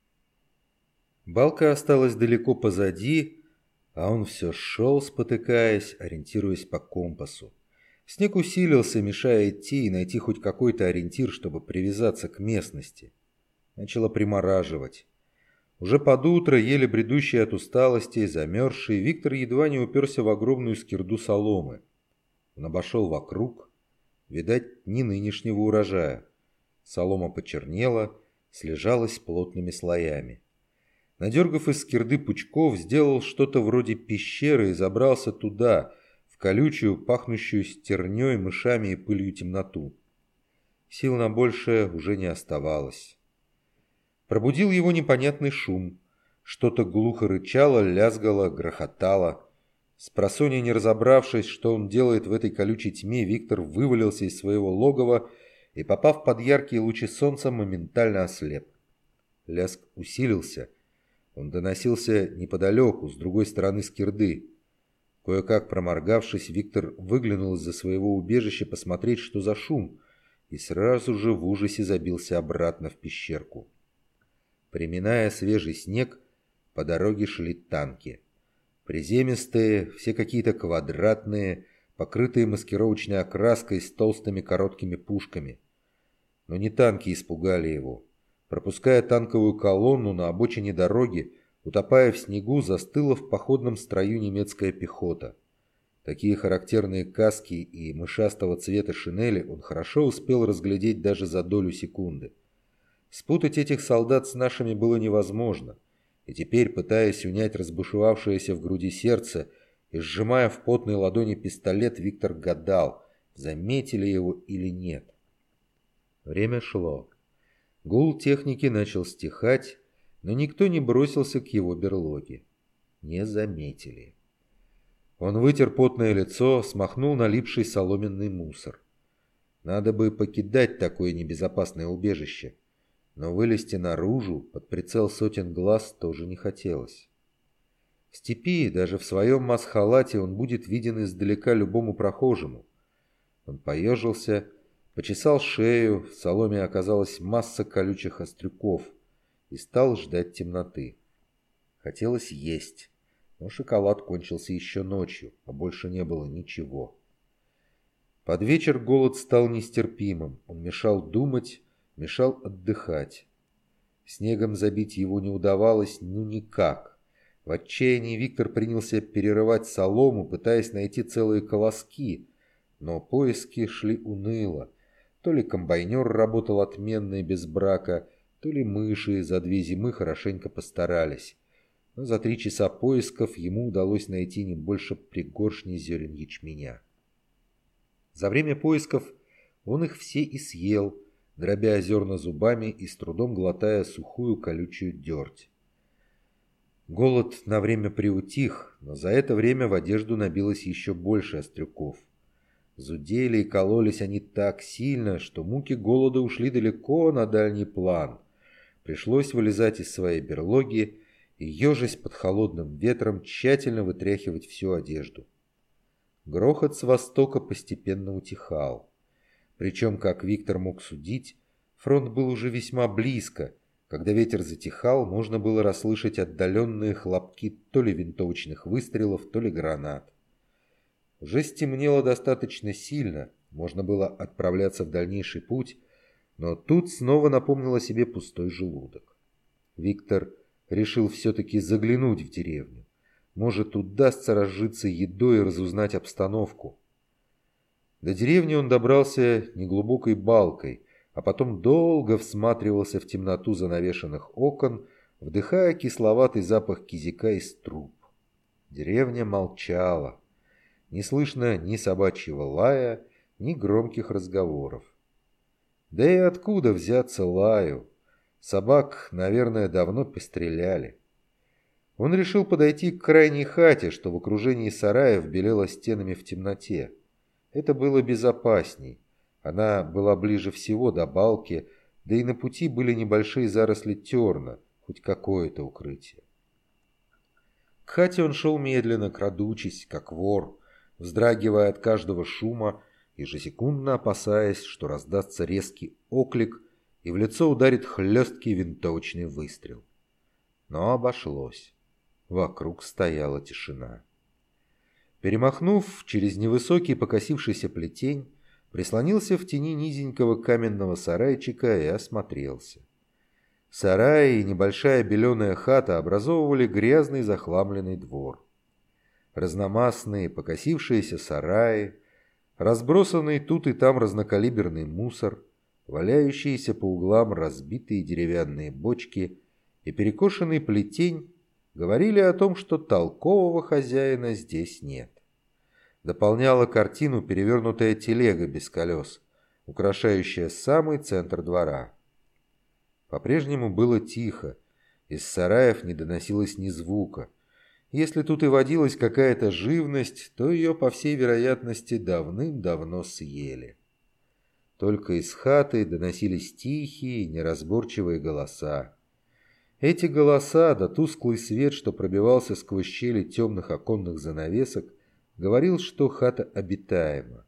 Балка осталась далеко позади, а он все шел, спотыкаясь, ориентируясь по компасу. Снег усилился, мешая идти и найти хоть какой-то ориентир, чтобы привязаться к местности. Начало примораживать. Уже под утро, еле бредущий от усталости, замерзший, Виктор едва не уперся в огромную скирду соломы. Он обошел вокруг. Видать, не нынешнего урожая. Солома почернела, слежалась плотными слоями. Надергав из скирды пучков, сделал что-то вроде пещеры и забрался туда, в колючую, пахнущую стерней, мышами и пылью темноту. Сил на большее уже не оставалось. Пробудил его непонятный шум. Что-то глухо рычало, лязгало, грохотало. Спросонья не разобравшись, что он делает в этой колючей тьме, Виктор вывалился из своего логова и, попав под яркие лучи солнца, моментально ослеп. Лязг усилился. Он доносился неподалеку, с другой стороны скирды. Кое-как проморгавшись, Виктор выглянул из-за своего убежища посмотреть, что за шум, и сразу же в ужасе забился обратно в пещерку. Приминая свежий снег, по дороге шли танки. Приземистые, все какие-то квадратные, покрытые маскировочной окраской с толстыми короткими пушками. Но не танки испугали его. Пропуская танковую колонну на обочине дороги, утопая в снегу, застыла в походном строю немецкая пехота. Такие характерные каски и мышастого цвета шинели он хорошо успел разглядеть даже за долю секунды. Спутать этих солдат с нашими было невозможно, и теперь, пытаясь унять разбушевавшееся в груди сердце и сжимая в потной ладони пистолет, Виктор гадал, заметили его или нет. Время шло. Гул техники начал стихать, но никто не бросился к его берлоге. Не заметили. Он вытер потное лицо, смахнул налипший соломенный мусор. Надо бы покидать такое небезопасное убежище, но вылезти наружу под прицел сотен глаз тоже не хотелось. В степи, даже в своем масхалате, он будет виден издалека любому прохожему. Он поежился, почесал шею, в соломе оказалась масса колючих острюков, и стал ждать темноты. Хотелось есть, но шоколад кончился еще ночью, а больше не было ничего. Под вечер голод стал нестерпимым, он мешал думать, мешал отдыхать. Снегом забить его не удавалось ну никак. В отчаянии Виктор принялся перерывать солому, пытаясь найти целые колоски, но поиски шли уныло. То ли комбайнер работал отменно и без брака, то ли мыши за две зимы хорошенько постарались. Но за три часа поисков ему удалось найти не больше пригоршни зерен ячменя. За время поисков он их все и съел, дробя зерна зубами и с трудом глотая сухую колючую дерть. Голод на время приутих, но за это время в одежду набилось еще больше острюков. Зудели и кололись они так сильно, что муки голода ушли далеко на дальний план. Пришлось вылезать из своей берлоги и, ежась под холодным ветром, тщательно вытряхивать всю одежду. Грохот с востока постепенно утихал. Причем, как Виктор мог судить, фронт был уже весьма близко. Когда ветер затихал, можно было расслышать отдаленные хлопки то ли винтовочных выстрелов, то ли гранат. Уже стемнело достаточно сильно, можно было отправляться в дальнейший путь, но тут снова напомнил о себе пустой желудок. Виктор решил все-таки заглянуть в деревню. Может, удастся разжиться едой и разузнать обстановку. До деревни он добрался неглубокой балкой, а потом долго всматривался в темноту занавешенных окон, вдыхая кисловатый запах кизяка из труб. Деревня молчала. Не слышно ни собачьего лая, ни громких разговоров. Да и откуда взяться лаю? Собак, наверное, давно постреляли. Он решил подойти к крайней хате, что в окружении сараев белела стенами в темноте. Это было безопасней. Она была ближе всего до балки, да и на пути были небольшие заросли терна, хоть какое-то укрытие. К хате он шел медленно, крадучись, как вор, вздрагивая от каждого шума, ежесекундно опасаясь, что раздастся резкий оклик и в лицо ударит хлесткий винтовочный выстрел. Но обошлось. Вокруг стояла тишина. Перемахнув через невысокий покосившийся плетень, прислонился в тени низенького каменного сарайчика и осмотрелся. Сарай и небольшая беленая хата образовывали грязный захламленный двор. Разномастные покосившиеся сараи, разбросанный тут и там разнокалиберный мусор, валяющиеся по углам разбитые деревянные бочки и перекошенный плетень говорили о том, что толкового хозяина здесь нет. Дополняла картину перевернутая телега без колес, украшающая самый центр двора. По-прежнему было тихо, из сараев не доносилось ни звука. Если тут и водилась какая-то живность, то ее, по всей вероятности, давным-давно съели. Только из хаты доносились тихие, неразборчивые голоса. Эти голоса, да тусклый свет, что пробивался сквозь щели темных оконных занавесок, говорил, что хата обитаема.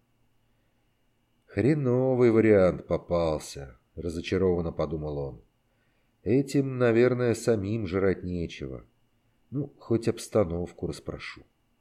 «Хреновый вариант попался», — разочарованно подумал он. «Этим, наверное, самим жрать нечего. Ну, хоть обстановку расспрошу.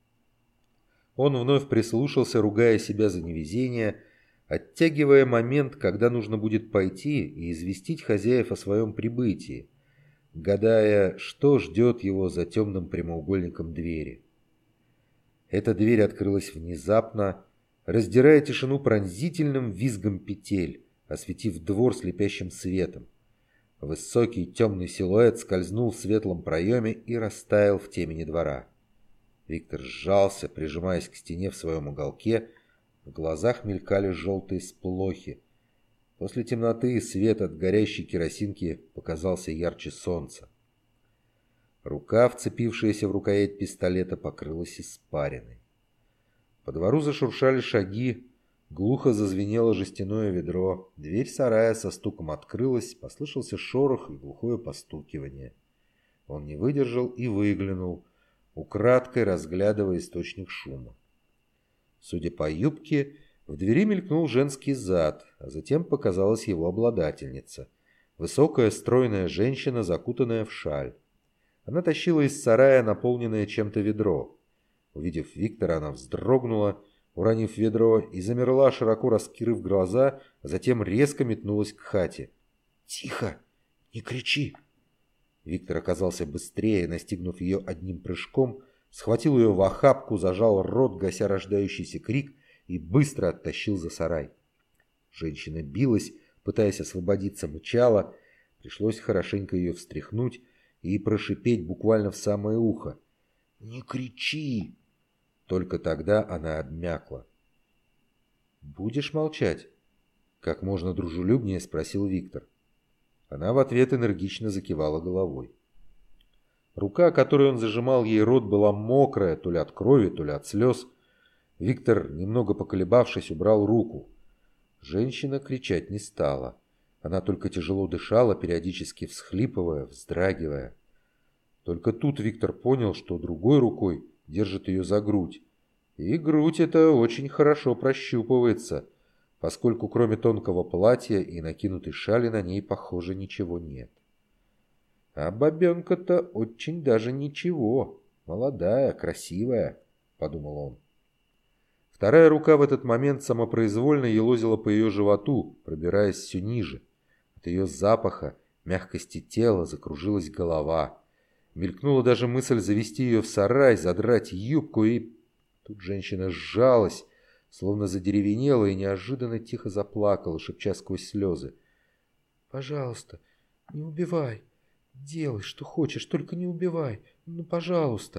Он вновь прислушался, ругая себя за невезение, оттягивая момент, когда нужно будет пойти и известить хозяев о своем прибытии, гадая, что ждет его за темным прямоугольником двери. Эта дверь открылась внезапно, раздирая тишину пронзительным визгом петель, осветив двор слепящим светом. Высокий темный силуэт скользнул в светлом проеме и растаял в темени двора. Виктор сжался, прижимаясь к стене в своем уголке. В глазах мелькали желтые сполохи. После темноты свет от горящей керосинки показался ярче солнца. Рука, вцепившаяся в рукоять пистолета, покрылась испариной. По двору зашуршали шаги, глухо зазвенело жестяное ведро, дверь сарая со стуком открылась, послышался шорох и глухое постукивание. Он не выдержал и выглянул, украдкой разглядывая источник шума. Судя по юбке, в двери мелькнул женский зад, а затем показалась его обладательница. Высокая, стройная женщина, закутанная в шаль. Она тащила из сарая наполненное чем-то ведро. Увидев Виктора, она вздрогнула, уронив ведро, и замерла, широко раскрыв глаза, а затем резко метнулась к хате. «Тихо! Не кричи!» Виктор оказался быстрее, настигнув ее одним прыжком, схватил ее в охапку, зажал рот, гася рождающийся крик, и быстро оттащил за сарай. Женщина билась, пытаясь освободиться, мычала. Пришлось хорошенько ее встряхнуть и прошипеть буквально в самое ухо: «Не кричи!» Только тогда она обмякла. «Будешь молчать?» — как можно дружелюбнее спросил Виктор. Она в ответ энергично закивала головой. Рука, которой он зажимал ей рот, была мокрая, то ли от крови, то ли от слез. Виктор, немного поколебавшись, убрал руку. Женщина кричать не стала. Она только тяжело дышала, периодически всхлипывая, вздрагивая. Только тут Виктор понял, что другой рукой держит ее за грудь. И грудь эта очень хорошо прощупывается, поскольку кроме тонкого платья и накинутой шали на ней, похоже, ничего нет. А бабенка-то очень даже ничего, молодая, красивая, подумал он. Вторая рука в этот момент самопроизвольно елозила по ее животу, пробираясь все ниже. От ее запаха, мягкости тела закружилась голова. Мелькнула даже мысль завести ее в сарай, задрать юбку, и... Тут женщина сжалась, словно задеревенела, и неожиданно тихо заплакала, шепча сквозь слезы: «Пожалуйста, не убивай. Делай, что хочешь, только не убивай. Ну, пожалуйста».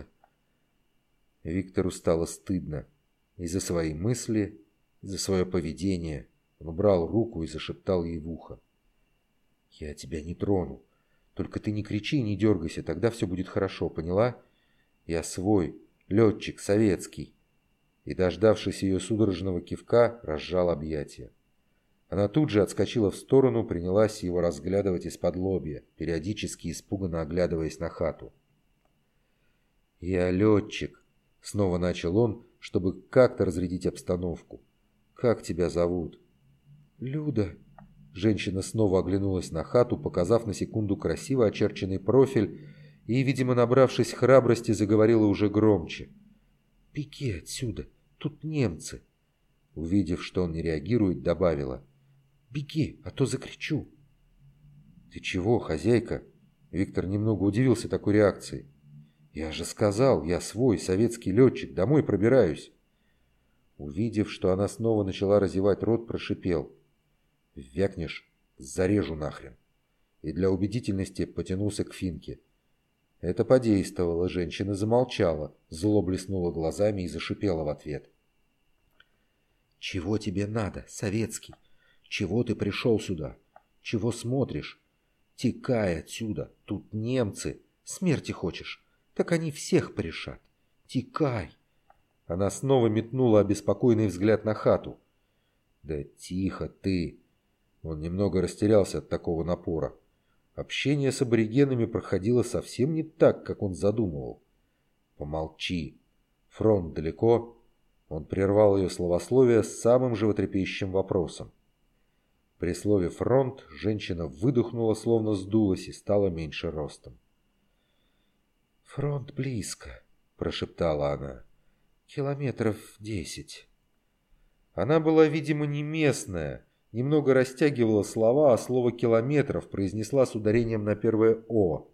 Виктору стало стыдно. И за свои мысли, и за свое поведение. Он убрал руку и зашептал ей в ухо: «Я тебя не трону. Только ты не кричи и не дергайся, тогда все будет хорошо, поняла? Я свой, летчик, советский». И, дождавшись ее судорожного кивка, разжал объятия. Она тут же отскочила в сторону, принялась его разглядывать из-под лобья, периодически испуганно оглядываясь на хату. «Я летчик», — снова начал он, чтобы как-то разрядить обстановку. «Как тебя зовут?» «Люда». Женщина снова оглянулась на хату, показав на секунду красиво очерченный профиль, и, видимо, набравшись храбрости, заговорила уже громче. «Беги отсюда, тут немцы». Увидев, что он не реагирует, добавила: «Беги, а то закричу». «Ты чего, хозяйка?» Виктор немного удивился такой реакции. «Я же сказал, я свой, советский летчик, домой пробираюсь». Увидев, что она снова начала разевать рот, прошипел: «Вякнешь, зарежу нахрен». И для убедительности потянулся к финке. Это подействовало, женщина замолчала, зло блеснула глазами и зашипела в ответ: «Чего тебе надо, советский? Чего ты пришел сюда? Чего смотришь? Текай отсюда, тут немцы. Смерти хочешь? Так они всех порешат. Текай!» Она снова метнула обеспокоенный взгляд на хату. «Да тихо ты!» Он немного растерялся от такого напора. Общение с аборигенами проходило совсем не так, как он задумывал. «Помолчи. Фронт далеко?» Он прервал ее словословие с самым животрепещущим вопросом. При слове «фронт» женщина выдохнула, словно сдулась, и стала меньше ростом. «Фронт близко», — прошептала она. «Километров десять». Она была, видимо, не местная, немного растягивала слова, а слово «километров» произнесла с ударением на первое «о».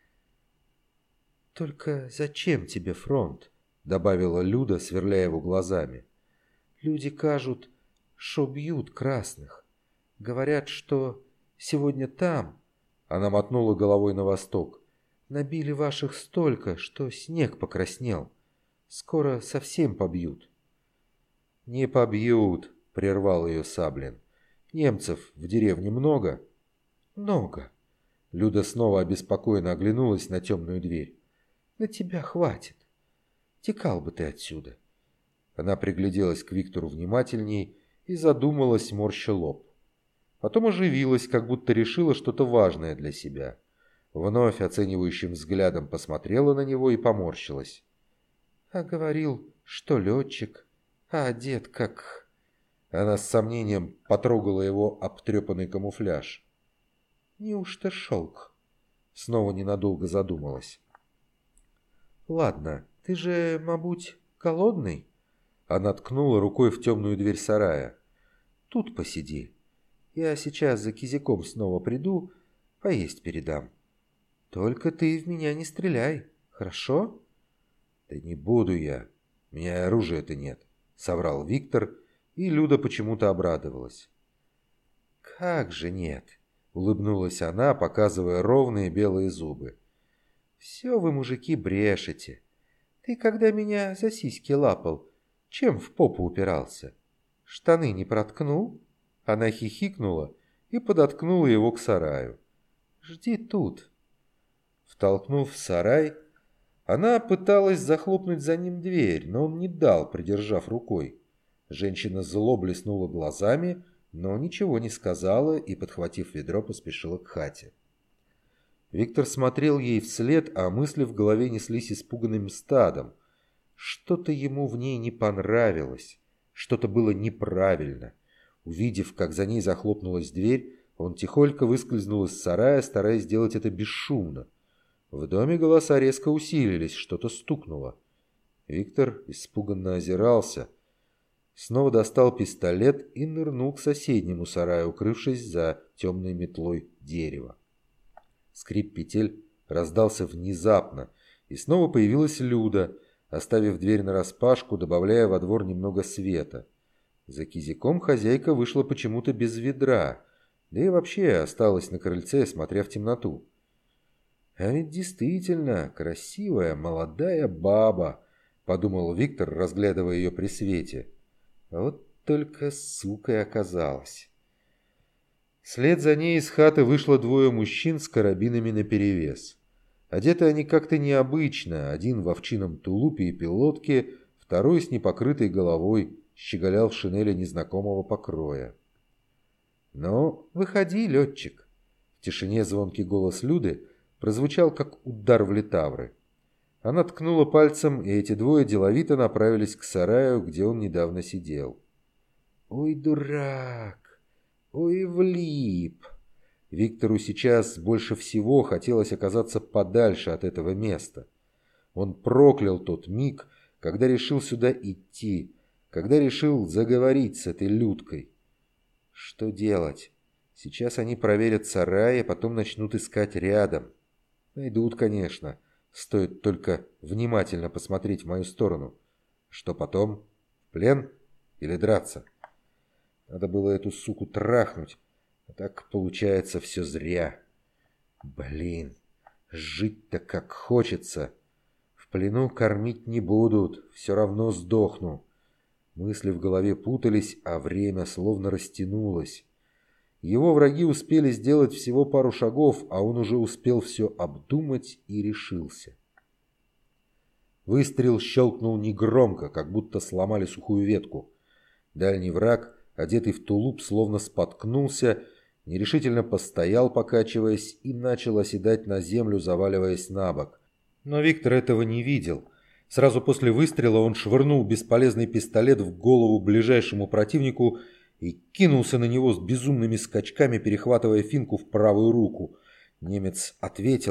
«Только зачем тебе фронт?» — добавила Люда, сверляя его глазами. «Люди кажут, что бьют красных. Говорят, что сегодня там...» — она мотнула головой на восток. «Набили ваших столько, что снег покраснел. Скоро совсем побьют». «Не побьют», — прервал ее Саблин. «Немцев в деревне много?» «Много». Люда снова обеспокоенно оглянулась на темную дверь. «На тебя хватит. Текал бы ты отсюда». Она пригляделась к Виктору внимательней и задумалась, морща лоб. Потом оживилась, как будто решила что-то важное для себя. Вновь оценивающим взглядом посмотрела на него и поморщилась. «А говорил, что летчик, а одет как...» Она с сомнением потрогала его обтрепанный камуфляж. «Неужто шелк?» Снова ненадолго задумалась. «Ладно, ты же, мабуть, голодный?» Она ткнула рукой в темную дверь сарая. «Тут посиди. Я сейчас за кизяком снова приду, поесть передам. Только ты в меня не стреляй, хорошо?» «Да не буду я. У меня оружия-то нет», — соврал Виктор, и Люда почему-то обрадовалась. «Как же нет?» — улыбнулась она, показывая ровные белые зубы. «Все вы, мужики, брешете. Ты, когда меня за сиськи лапал, чем в попу упирался? Штаны не проткнул?» Она хихикнула и подоткнула его к сараю. «Жди тут». Втолкнув в сарай, она пыталась захлопнуть за ним дверь, но он не дал, придержав рукой. Женщина зло блеснула глазами, но ничего не сказала и, подхватив ведро, поспешила к хате. Виктор смотрел ей вслед, а мысли в голове неслись испуганным стадом. Что-то ему в ней не понравилось, что-то было неправильно. Увидев, как за ней захлопнулась дверь, он тихонько выскользнул из сарая, стараясь сделать это бесшумно. В доме голоса резко усилились, что-то стукнуло. Виктор испуганно озирался, снова достал пистолет и нырнул к соседнему сараю, укрывшись за темной метлой дерева. Скрип петель раздался внезапно, и снова появилась Люда, оставив дверь нараспашку, добавляя во двор немного света. За кизяком хозяйка вышла почему-то без ведра, да и вообще осталась на крыльце, смотря в темноту. «А ведь действительно красивая молодая баба», — подумал Виктор, разглядывая ее при свете. «Вот только сукой оказалась». Вслед за ней из хаты вышло двое мужчин с карабинами наперевес. Одеты они как-то необычно, один в овчинном тулупе и пилотке, второй с непокрытой головой, щеголял в шинели незнакомого покроя. «Ну, выходи, летчик!» В тишине звонкий голос Люды прозвучал, как удар в литавры. Она ткнула пальцем, и эти двое деловито направились к сараю, где он недавно сидел. «Ой, дурак! Ой, влип!» Виктору сейчас больше всего хотелось оказаться подальше от этого места. Он проклял тот миг, когда решил сюда идти, когда решил заговорить с этой Людкой. Что делать? Сейчас они проверят сарай, а потом начнут искать рядом. Найдут, конечно. Стоит только внимательно посмотреть в мою сторону. Что потом? В плен? Или драться? Надо было эту суку трахнуть. А так получается все зря. Блин, жить-то как хочется. В плену кормить не будут, все равно сдохну. Мысли в голове путались, а время словно растянулось. Его враги успели сделать всего пару шагов, а он уже успел все обдумать и решился. Выстрел щелкнул негромко, как будто сломали сухую ветку. Дальний враг, одетый в тулуп, словно споткнулся, нерешительно постоял, покачиваясь, и начал оседать на землю, заваливаясь на бок. Но Виктор этого не видел. Сразу после выстрела он швырнул бесполезный пистолет в голову ближайшему противнику и кинулся на него с безумными скачками, перехватывая финку в правую руку. Немец ответил,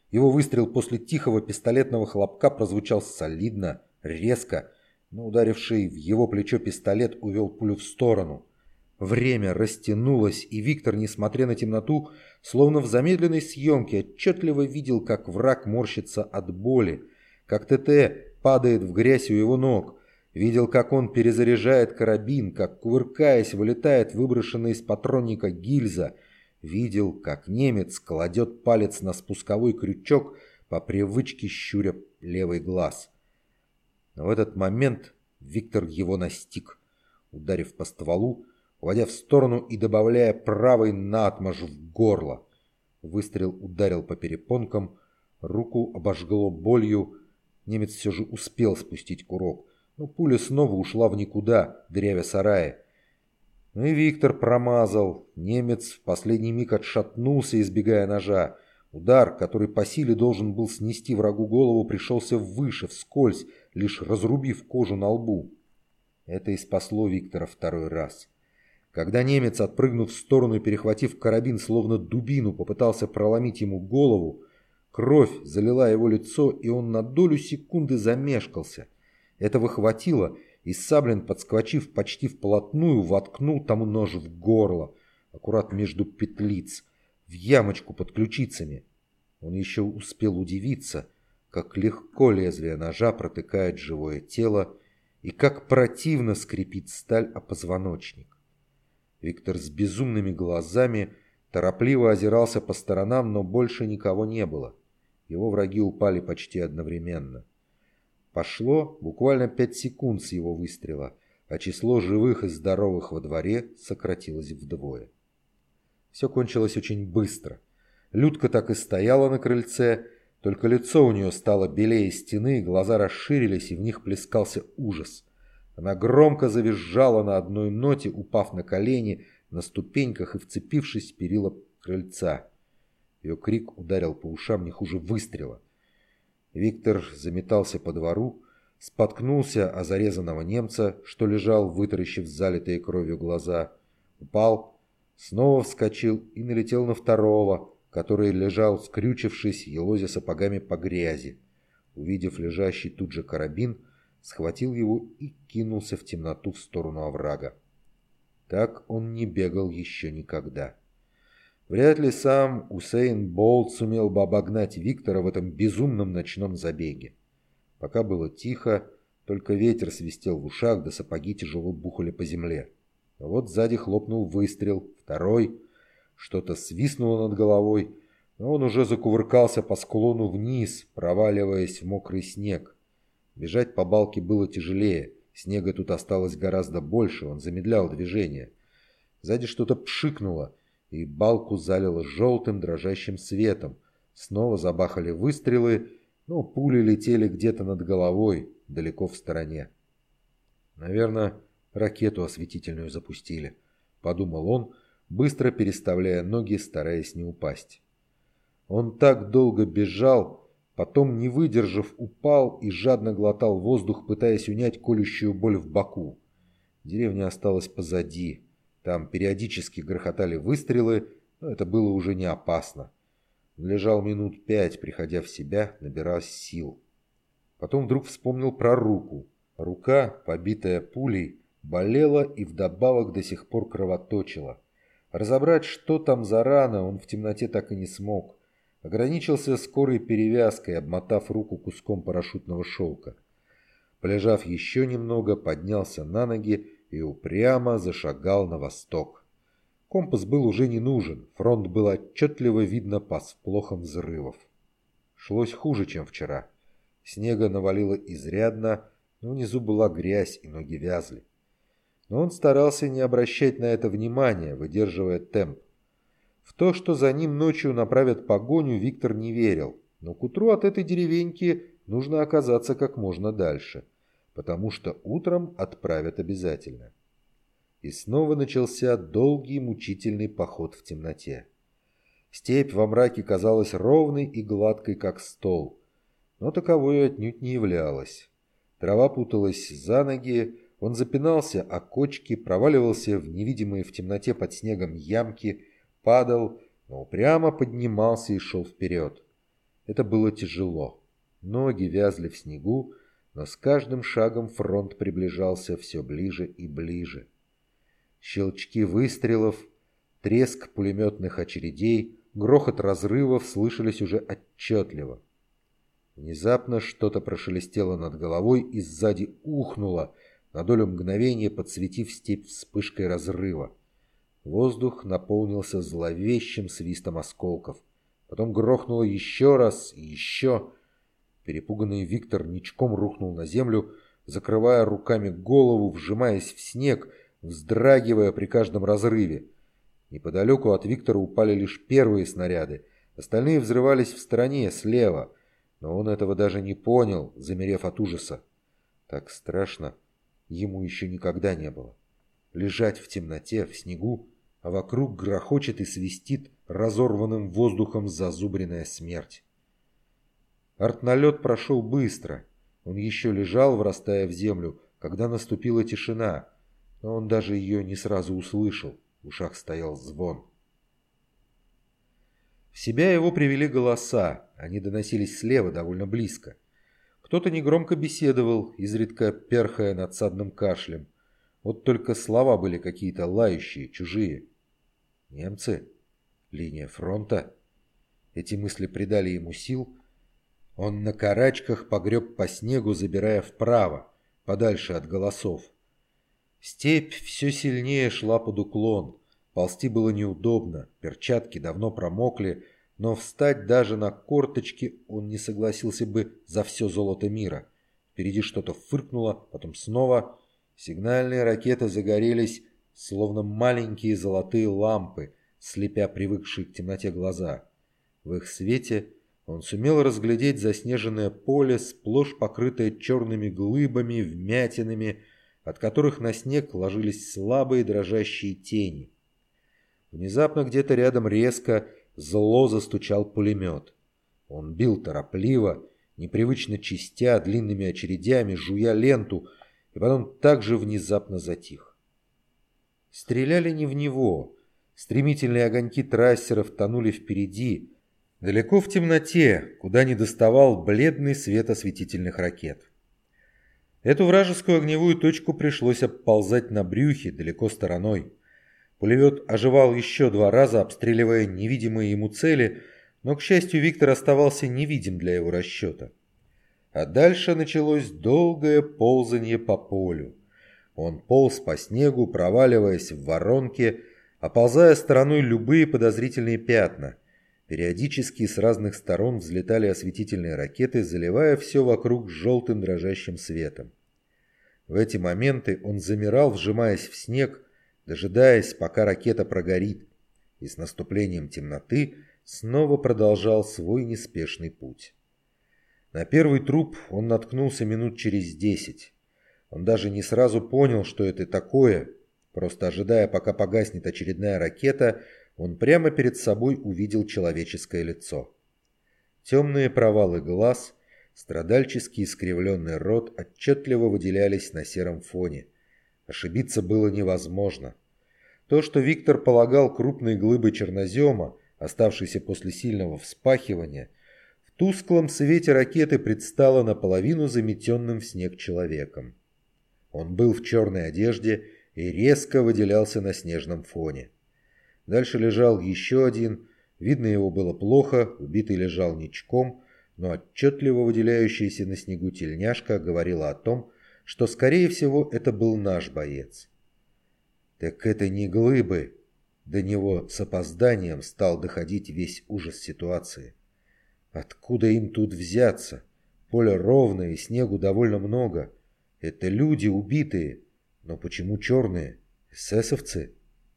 Его выстрел после тихого пистолетного хлопка прозвучал солидно, резко, но ударивший в его плечо пистолет увел пулю в сторону. Время растянулось, и Виктор, несмотря на темноту, словно в замедленной съемке, отчетливо видел, как враг морщится от боли, как ТТ падает в грязь у его ног, видел, как он перезаряжает карабин, как, кувыркаясь, вылетает выброшенная из патронника гильза, видел, как немец кладет палец на спусковой крючок, по привычке щуря левый глаз. Но в этот момент Виктор его настиг, ударив по стволу, уводя в сторону и добавляя правой наотмашь в горло. Выстрел ударил по перепонкам, руку обожгло болью. Немец все же успел спустить курок, но пуля снова ушла в никуда, дырявя сараи. Ну и Виктор промазал. Немец в последний миг отшатнулся, избегая ножа. Удар, который по силе должен был снести врагу голову, пришелся выше, вскользь, лишь разрубив кожу на лбу. Это и спасло Виктора второй раз. Когда немец, отпрыгнув в сторону и перехватив карабин, словно дубину, попытался проломить ему голову, кровь залила его лицо, и он на долю секунды замешкался. Этого хватило, и Саблин, подскочив почти вплотную, воткнул тому нож в горло, аккурат между петлиц, в ямочку под ключицами. Он еще успел удивиться, как легко лезвие ножа протыкает живое тело и как противно скрипит сталь о позвоночник. Виктор с безумными глазами торопливо озирался по сторонам, но больше никого не было. Его враги упали почти одновременно. Пошло буквально пять секунд с его выстрела, а число живых и здоровых во дворе сократилось вдвое. Все кончилось очень быстро. Людка так и стояла на крыльце, только лицо у нее стало белее стены, глаза расширились, и в них плескался ужас. Она громко завизжала на одной ноте, упав на колени, на ступеньках и вцепившись в перила крыльца. Ее крик ударил по ушам не хуже выстрела. Виктор заметался по двору, споткнулся о зарезанного немца, что лежал, вытаращив залитые кровью глаза, упал, снова вскочил и налетел на второго, который лежал, скрючившись, елозя сапогами по грязи. Увидев лежащий тут же карабин, схватил его и кинулся в темноту в сторону оврага. Так он не бегал еще никогда. Вряд ли сам Усейн Болт сумел бы обогнать Виктора в этом безумном ночном забеге. Пока было тихо, только ветер свистел в ушах, да сапоги тяжело бухали по земле. А вот сзади хлопнул выстрел, второй. Что-то свистнуло над головой, но он уже закувыркался по склону вниз, проваливаясь в мокрый снег. Бежать по балке было тяжелее, снега тут осталось гораздо больше, он замедлял движение. Сзади что-то пшикнуло, и балку залило желтым дрожащим светом. Снова забахали выстрелы, но пули летели где-то над головой, далеко в стороне. «Наверное, ракету осветительную запустили», — подумал он, быстро переставляя ноги, стараясь не упасть. Он так долго бежал, потом, не выдержав, упал и жадно глотал воздух, пытаясь унять колющую боль в боку. Деревня осталась позади. Там периодически грохотали выстрелы, но это было уже не опасно. Он лежал минут пять, приходя в себя, набираясь сил. Потом вдруг вспомнил про руку. Рука, побитая пулей, болела и вдобавок до сих пор кровоточила. Разобрать, что там за рана, он в темноте так и не смог. Ограничился скорой перевязкой, обмотав руку куском парашютного шелка. Полежав еще немного, поднялся на ноги и упрямо зашагал на восток. Компас был уже не нужен, фронт был отчетливо видно по всплохам взрывов. Шлось хуже, чем вчера. Снега навалило изрядно, но внизу была грязь и ноги вязли. Но он старался не обращать на это внимания, выдерживая темп. В то, что за ним ночью направят погоню, Виктор не верил, но к утру от этой деревеньки нужно оказаться как можно дальше, потому что утром отправят обязательно. И снова начался долгий мучительный поход в темноте. Степь во мраке казалась ровной и гладкой, как стол, но таковой отнюдь не являлась. Трава путалась за ноги, он запинался о кочки, проваливался в невидимые в темноте под снегом ямки, падал, но упрямо поднимался и шел вперед. Это было тяжело. Ноги вязли в снегу, но с каждым шагом фронт приближался все ближе и ближе. Щелчки выстрелов, треск пулеметных очередей, грохот разрывов слышались уже отчетливо. Внезапно что-то прошелестело над головой и сзади ухнуло, на долю мгновения подсветив степь вспышкой разрыва. Воздух наполнился зловещим свистом осколков. Потом грохнуло еще раз и еще. Перепуганный Виктор ничком рухнул на землю, закрывая руками голову, вжимаясь в снег, вздрагивая при каждом разрыве. Неподалеку от Виктора упали лишь первые снаряды, остальные взрывались в стороне, слева, но он этого даже не понял, замерев от ужаса. Так страшно ему еще никогда не было. Лежать в темноте, в снегу, а вокруг грохочет и свистит разорванным воздухом зазубренная смерть. Артналет прошел быстро. Он еще лежал, врастая в землю, когда наступила тишина, но он даже ее не сразу услышал. В ушах стоял звон. В себя его привели голоса. Они доносились слева, довольно близко. Кто-то негромко беседовал, изредка перхая надсадным кашлем. Вот только слова были какие-то лающие, чужие. Немцы? Линия фронта? Эти мысли придали ему сил. Он на карачках погреб по снегу, забирая вправо, подальше от голосов. Степь все сильнее шла под уклон. Ползти было неудобно, перчатки давно промокли, но встать даже на корточки он не согласился бы за все золото мира. Впереди что-то фыркнуло, потом снова. Сигнальные ракеты загорелись, словно маленькие золотые лампы, слепя привыкшие к темноте глаза. В их свете он сумел разглядеть заснеженное поле, сплошь покрытое черными глыбами, вмятинами, от которых на снег ложились слабые дрожащие тени. Внезапно где-то рядом резко, зло застучал пулемет. Он бил торопливо, непривычно чистя длинными очередями, жуя ленту, и потом также внезапно затих. Стреляли не в него. Стремительные огоньки трассеров тонули впереди, далеко в темноте, куда не доставал бледный свет осветительных ракет. Эту вражескую огневую точку пришлось обползать на брюхе далеко стороной. Пулемет оживал еще два раза, обстреливая невидимые ему цели, но, к счастью, Виктор оставался невидим для его расчета. А дальше началось долгое ползанье по полю. Он полз по снегу, проваливаясь в воронки, оползая стороной любые подозрительные пятна. Периодически с разных сторон взлетали осветительные ракеты, заливая все вокруг желтым дрожащим светом. В эти моменты он замирал, вжимаясь в снег, дожидаясь, пока ракета прогорит, и с наступлением темноты снова продолжал свой неспешный путь. На первый труп он наткнулся минут через десять. Он даже не сразу понял, что это такое. Просто ожидая, пока погаснет очередная ракета, он прямо перед собой увидел человеческое лицо. Темные провалы глаз, страдальчески искривленный рот отчетливо выделялись на сером фоне. Ошибиться было невозможно. То, что Виктор полагал крупной глыбой чернозема, оставшейся после сильного вспахивания, в тусклом свете ракеты предстало наполовину заметенным в снег человеком. Он был в черной одежде и резко выделялся на снежном фоне. Дальше лежал еще один, видно его было плохо, убитый лежал ничком, но отчетливо выделяющаяся на снегу тельняшка говорила о том, что, скорее всего, это был наш боец. Так это не глыбы. До него с опозданием стал доходить весь ужас ситуации. Откуда им тут взяться? Поле ровное и снегу довольно много. Это люди убитые. Но почему черные? Эсэсовцы?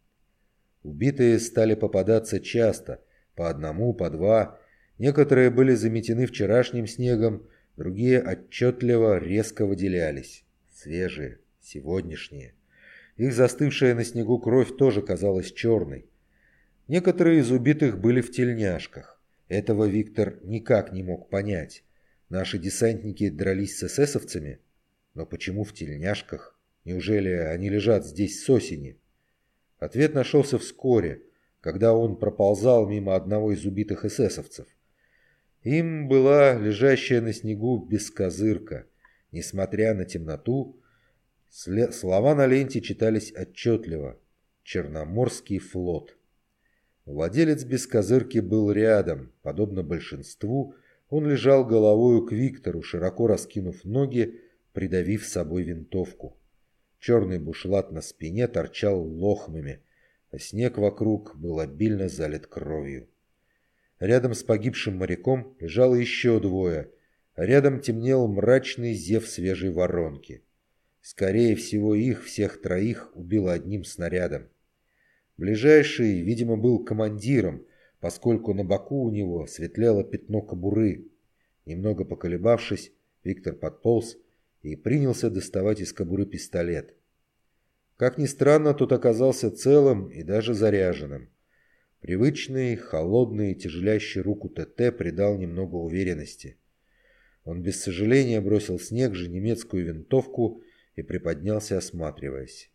Убитые стали попадаться часто. По одному, по два. Некоторые были заметены вчерашним снегом, другие отчетливо резко выделялись. Свежие, сегодняшние. Их застывшая на снегу кровь тоже казалась черной. Некоторые из убитых были в тельняшках. Этого Виктор никак не мог понять. Наши десантники дрались с эсэсовцами? Но почему в тельняшках? Неужели они лежат здесь с осени? Ответ нашелся вскоре, когда он проползал мимо одного из убитых эсэсовцев. Им была лежащая на снегу бескозырка. Несмотря на темноту, слова на ленте читались отчетливо: «Черноморский флот». Владелец бескозырки был рядом. Подобно большинству, он лежал головою к Виктору, широко раскинув ноги, придавив собой винтовку. Черный бушлат на спине торчал лохмами, а снег вокруг был обильно залит кровью. Рядом с погибшим моряком лежало еще двое, а рядом темнел мрачный зев свежей воронки. Скорее всего, их всех троих убило одним снарядом. Ближайший, видимо, был командиром, поскольку на боку у него светлело пятно кобуры. Немного поколебавшись, Виктор подполз и принялся доставать из кобуры пистолет. Как ни странно, тот оказался целым и даже заряженным. Привычный, холодный, тяжелящий руку ТТ придал немного уверенности. Он без сожаления бросил в снег же немецкую винтовку и приподнялся, осматриваясь.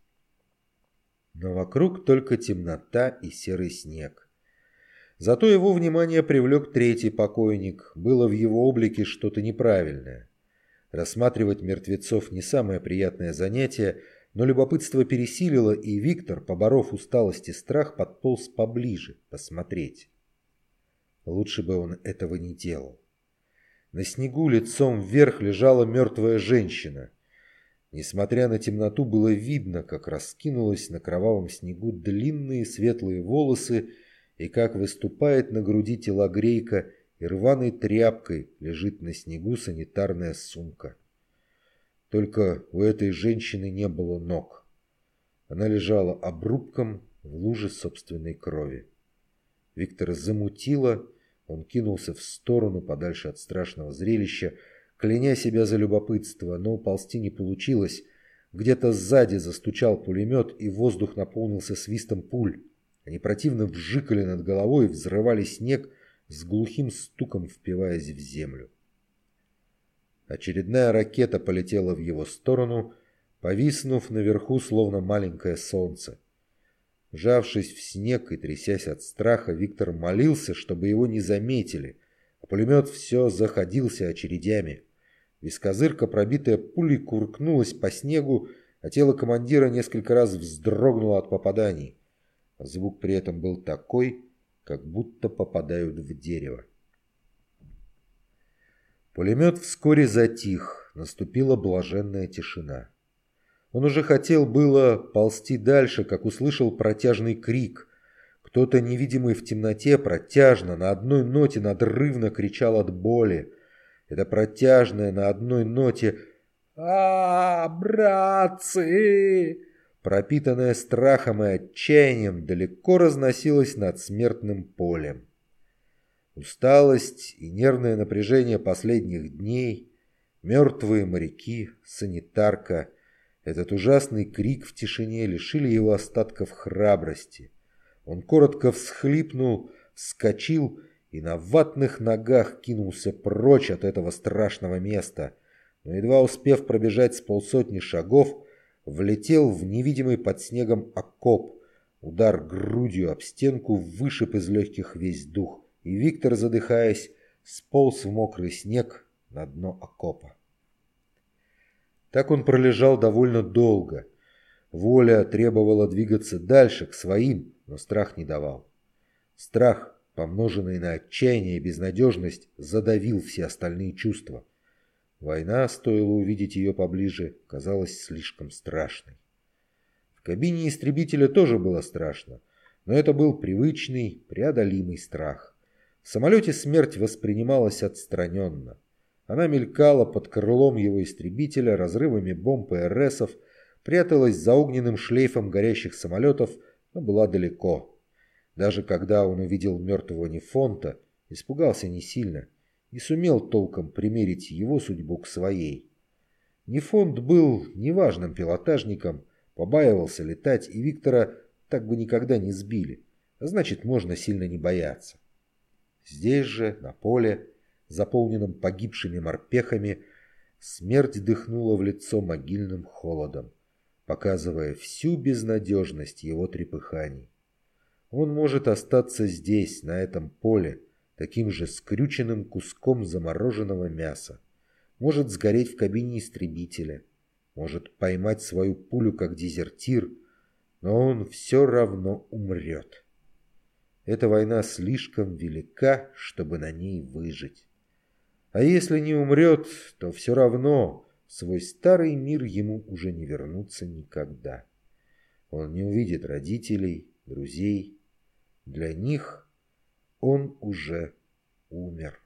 Но вокруг только темнота и серый снег. Зато его внимание привлек третий покойник. Было в его облике что-то неправильное. Рассматривать мертвецов не самое приятное занятие, но любопытство пересилило, и Виктор, поборов усталость и страх, подполз поближе посмотреть. Лучше бы он этого не делал. На снегу лицом вверх лежала мертвая женщина. Несмотря на темноту, было видно, как раскинулась на кровавом снегу длинные светлые волосы и как выступает на груди телогрейка, и рваной тряпкой лежит на снегу санитарная сумка. Только у этой женщины не было ног. Она лежала обрубком в луже собственной крови. Виктора замутило, он кинулся в сторону, подальше от страшного зрелища, кляня себя за любопытство, но уползти не получилось. Где-то сзади застучал пулемет, и воздух наполнился свистом пуль. Они противно вжикали над головой и взрывали снег, с глухим стуком впиваясь в землю. Очередная ракета полетела в его сторону, повиснув наверху, словно маленькое солнце. Вжавшись в снег и трясясь от страха, Виктор молился, чтобы его не заметили, а пулемет все заходился очередями. Бескозырка, пробитая пулей, кувыркнулась по снегу, а тело командира несколько раз вздрогнуло от попаданий. Звук при этом был такой, как будто попадают в дерево. Пулемет вскоре затих, наступила блаженная тишина. Он уже хотел было ползти дальше, как услышал протяжный крик. Кто-то, невидимый в темноте, протяжно, на одной ноте надрывно кричал от боли. Это протяжное на одной ноте «А, братцы!», пропитанное страхом и отчаянием, далеко разносилось над смертным полем. Усталость и нервное напряжение последних дней, мертвые моряки, санитарка, этот ужасный крик в тишине лишили его остатков храбрости. Он коротко всхлипнул, вскочил и на ватных ногах кинулся прочь от этого страшного места, но, едва успев пробежать с полсотни шагов, влетел в невидимый под снегом окоп. Удар грудью об стенку вышиб из легких весь дух, и Виктор, задыхаясь, сполз в мокрый снег на дно окопа. Так он пролежал довольно долго. Воля требовала двигаться дальше, к своим, но страх не давал. Страх, помноженный на отчаяние и безнадежность, задавил все остальные чувства. Война, стоило увидеть ее поближе, казалась слишком страшной. В кабине истребителя тоже было страшно, но это был привычный, преодолимый страх. В самолете смерть воспринималась отстраненно. Она мелькала под крылом его истребителя, разрывами бомб и эр-эсов, пряталась за огненным шлейфом горящих самолетов, но была далеко. Даже когда он увидел мертвого Нефонта, испугался не сильно и сумел толком примерить его судьбу к своей. Нефонт был неважным пилотажником, побаивался летать, и Виктора так бы никогда не сбили, а значит, можно сильно не бояться. Здесь же, на поле, заполненном погибшими морпехами, смерть дыхнула в лицо могильным холодом, показывая всю безнадежность его трепыханий. Он может остаться здесь, на этом поле, таким же скрюченным куском замороженного мяса. Может сгореть в кабине истребителя, может поймать свою пулю как дезертир, но он все равно умрет. Эта война слишком велика, чтобы на ней выжить. А если не умрет, то все равно в свой старый мир ему уже не вернуться никогда. Он не увидит родителей, друзей. Для них он уже умер.